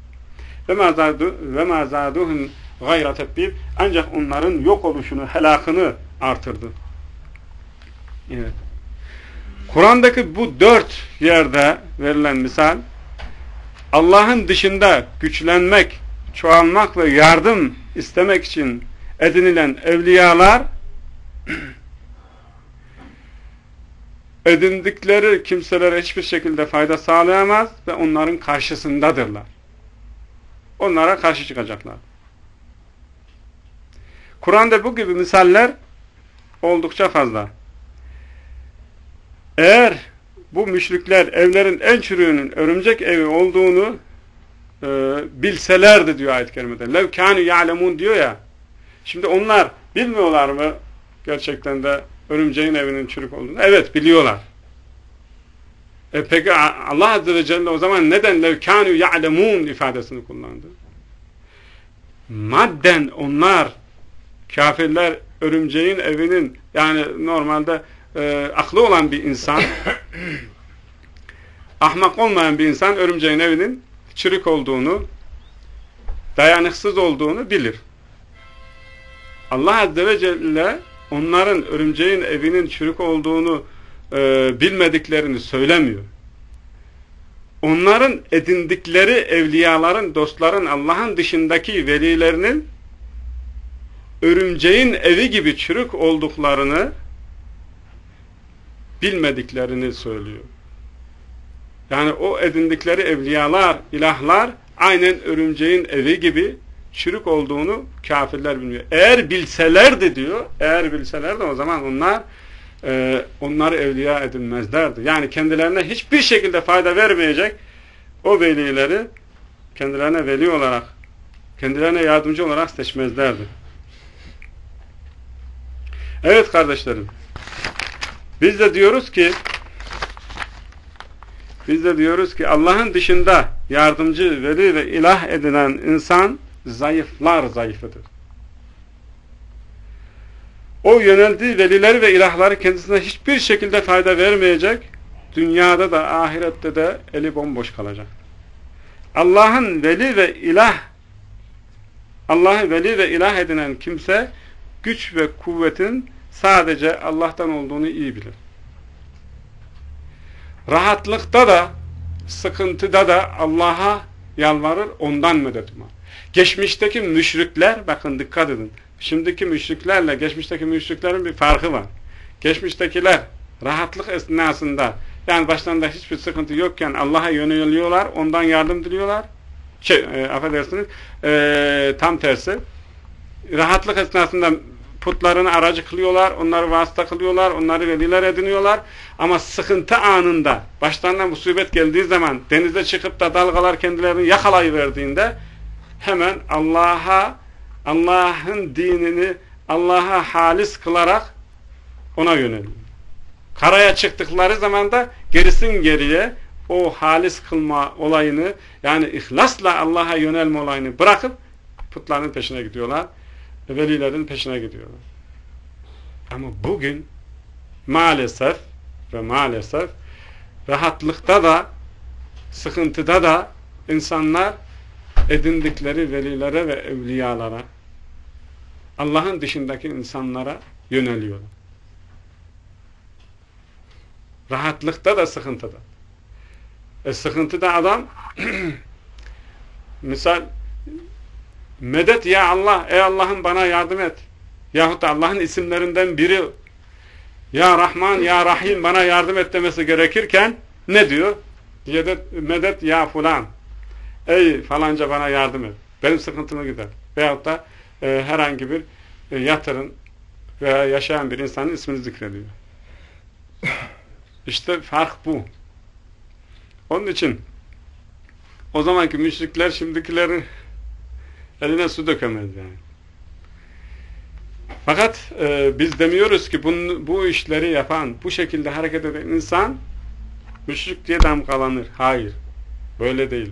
وَمَا زَادُهُمْ غَيْرَ تَتْبِيبٍ. Ancak onların yok oluşunu, helakını artırdı. Evet. Kur'an'daki bu 4 yerde verilen misal, Allah'ın dışında güçlenmek, çoğalmak ve yardım istemek için edinilen evliyalar edindikleri kimselere hiçbir şekilde fayda sağlayamaz ve onların karşısındadırlar. Onlara karşı çıkacaklar. Kur'an'da bu gibi misaller oldukça fazla. Eğer bu müşrikler evlerin en çürüğünün örümcek evi olduğunu bilselerdi diyor ayet-i kerimede. لَوْ كَانُوا يَعْلَمُونَ diyor ya. Şimdi onlar bilmiyorlar mı gerçekten de örümceğin evinin çürük olduğunu? Evet, biliyorlar. Peki Allah Azze ve Celle o zaman neden لَوْ كَانُوا يَعْلَمُونَ ifadesini kullandı? Madden onlar, kafirler, örümceğin evinin, yani normalde aklı olan bir insan, ahmak olmayan bir insan örümceğin evinin çürük olduğunu, dayanıksız olduğunu bilir. Allah Azze ve Celle onların örümceğin evinin çürük olduğunu bilmediklerini söylemiyor. Onların edindikleri evliyaların, dostların, Allah'ın dışındaki velilerinin örümceğin evi gibi çürük olduklarını bilmediklerini söylüyor. Yani o edindikleri evliyalar, ilahlar aynen örümceğin evi gibi çürük olduğunu kafirler bilmiyor. Eğer bilselerdi diyor, eğer bilselerdi o zaman onları evliya edinmezlerdi. Yani kendilerine hiçbir şekilde fayda vermeyecek o velileri kendilerine veli olarak, kendilerine yardımcı olarak seçmezlerdi. Evet kardeşlerim, biz de diyoruz ki Allah'ın dışında yardımcı, veli ve ilah edinen insan zayıflar zayıfıdır. O yöneldiği velileri ve ilahları kendisine hiçbir şekilde fayda vermeyecek, dünyada da ahirette de eli bomboş kalacak. Allah'ın veli ve ilah Allah'ı veli ve ilah edinen kimse güç ve kuvvetin sadece Allah'tan olduğunu iyi bilir. Rahatlıkta da, sıkıntıda da Allah'a yalvarır, ondan medet umar. Geçmişteki müşrikler, bakın dikkat edin, şimdiki müşriklerle geçmişteki müşriklerin bir farkı var. Geçmiştekiler rahatlık esnasında, yani başlarında hiçbir sıkıntı yokken Allah'a yöneliyorlar, ondan yardım diliyorlar. Affedersiniz, tam tersi. Rahatlık esnasında putlarını aracı kılıyorlar, onları vasıta kılıyorlar, onları veliler ediniyorlar. Ama sıkıntı anında, başlarına musibet geldiği zaman, denize çıkıp da dalgalar kendilerini yakalayıverdiğinde hemen Allah'ın dinini Allah'a halis kılarak ona yöneliyor. Karaya çıktıkları zaman da gerisin geriye o halis kılma olayını, yani ihlasla Allah'a yönelme olayını bırakıp putların peşine gidiyorlar. Velilerin peşine gidiyorlar. Ama bugün maalesef rahatlıkta da sıkıntıda da insanlar edindikleri velilere ve evliyalara, Allah'ın dışındaki insanlara yöneliyorlar. Rahatlıkta da sıkıntıda. Sıkıntıda adam misal medet ya Allah, ey Allah'ım bana yardım et. Yahut da Allah'ın isimlerinden biri ya Rahman, ya Rahim bana yardım et demesi gerekirken ne diyor? Medet ya fulan. Ey falanca bana yardım et. Benim sıkıntımı gider. Veyahut da herhangi bir yatırın veya yaşayan bir insanın ismini zikrediyor. İşte fark bu. Onun için o zamanki müşrikler şimdikilerin eline su dökemez yani. Fakat biz demiyoruz ki bu işleri yapan, bu şekilde hareket eden insan müşrik diye damgalanır. Hayır. Böyle değil.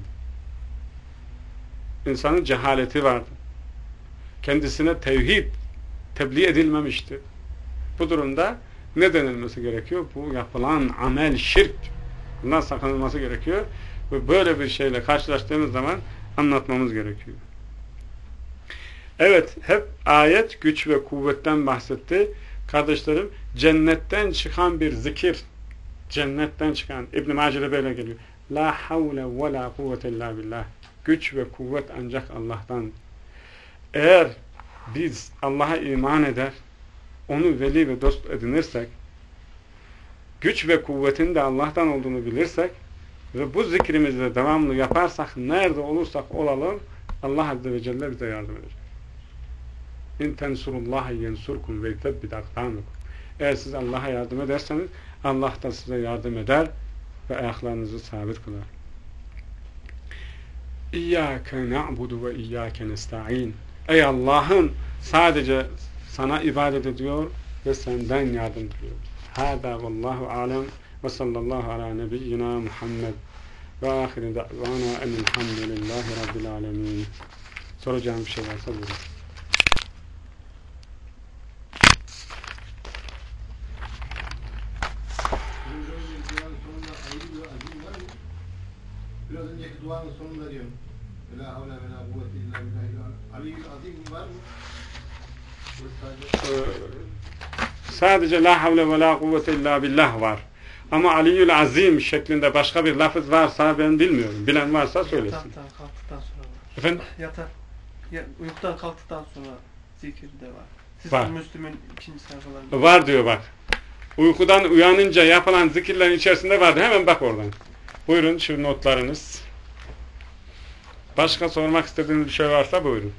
İnsanın cehaleti vardı. Kendisine tevhid tebliğ edilmemişti. Bu durumda ne denilmesi gerekiyor? Bu yapılan amel şirk. Bundan sakınılması gerekiyor. Ve böyle bir şeyle karşılaştığımız zaman anlatmamız gerekiyor. Evet, hep ayet güç ve kuvvetten bahsetti. Kardeşlerim, cennetten çıkan bir zikir, cennetten çıkan, İbn-i Mace'de böyle geliyor. La havle ve la kuvvete illa billah. Güç ve kuvvet ancak Allah'tan. Eğer biz Allah'a iman eder, onu veli ve dost edinirsek, güç ve kuvvetin de Allah'tan olduğunu bilirsek ve bu zikrimizi devamlı yaparsak, nerede olursak olalım, Allah Azze ve Celle bize yardım edecek. İn tensurullaha yensurkum ve yuthabbit aqdamakum. Eğer siz Allah'a yardım ederseniz Allah da size yardım eder ve ayaklarınızı sabit kılar. İyyâke na'budu ve iyyâke nesta'in. Ey Allah'ım, sadece sana ibadet ediyor ve senden yardım diliyor. Hâdâ vallahu alem ve sallallahu ala nebiyyina Muhammed ve ahire da'vana enilhamdülillahi rabbil alemin. Soracağım bir şey varsa buyurun. Biraz önceki duanın sonunda diyorum. La havle ve la kuvvete illa billah. Aliyyül azim var mı? Sadece la havle ve la kuvvete illa billah var. Ama Aliyyül azim şeklinde başka bir lafız varsa ben bilmiyorum. Bilen varsa söylesin. Yataktan kalktıktan sonra var. Efendim? Uykudan kalktıktan sonra zikir de var. Var. Müslüm'ün ikinci sayfalarında. Var diyor bak. Uykudan uyanınca yapılan zikirlerin içerisinde vardı. Hemen bak oradan. Buyurun şu notlarınız. Başka sormak istediğiniz bir şey varsa buyurun.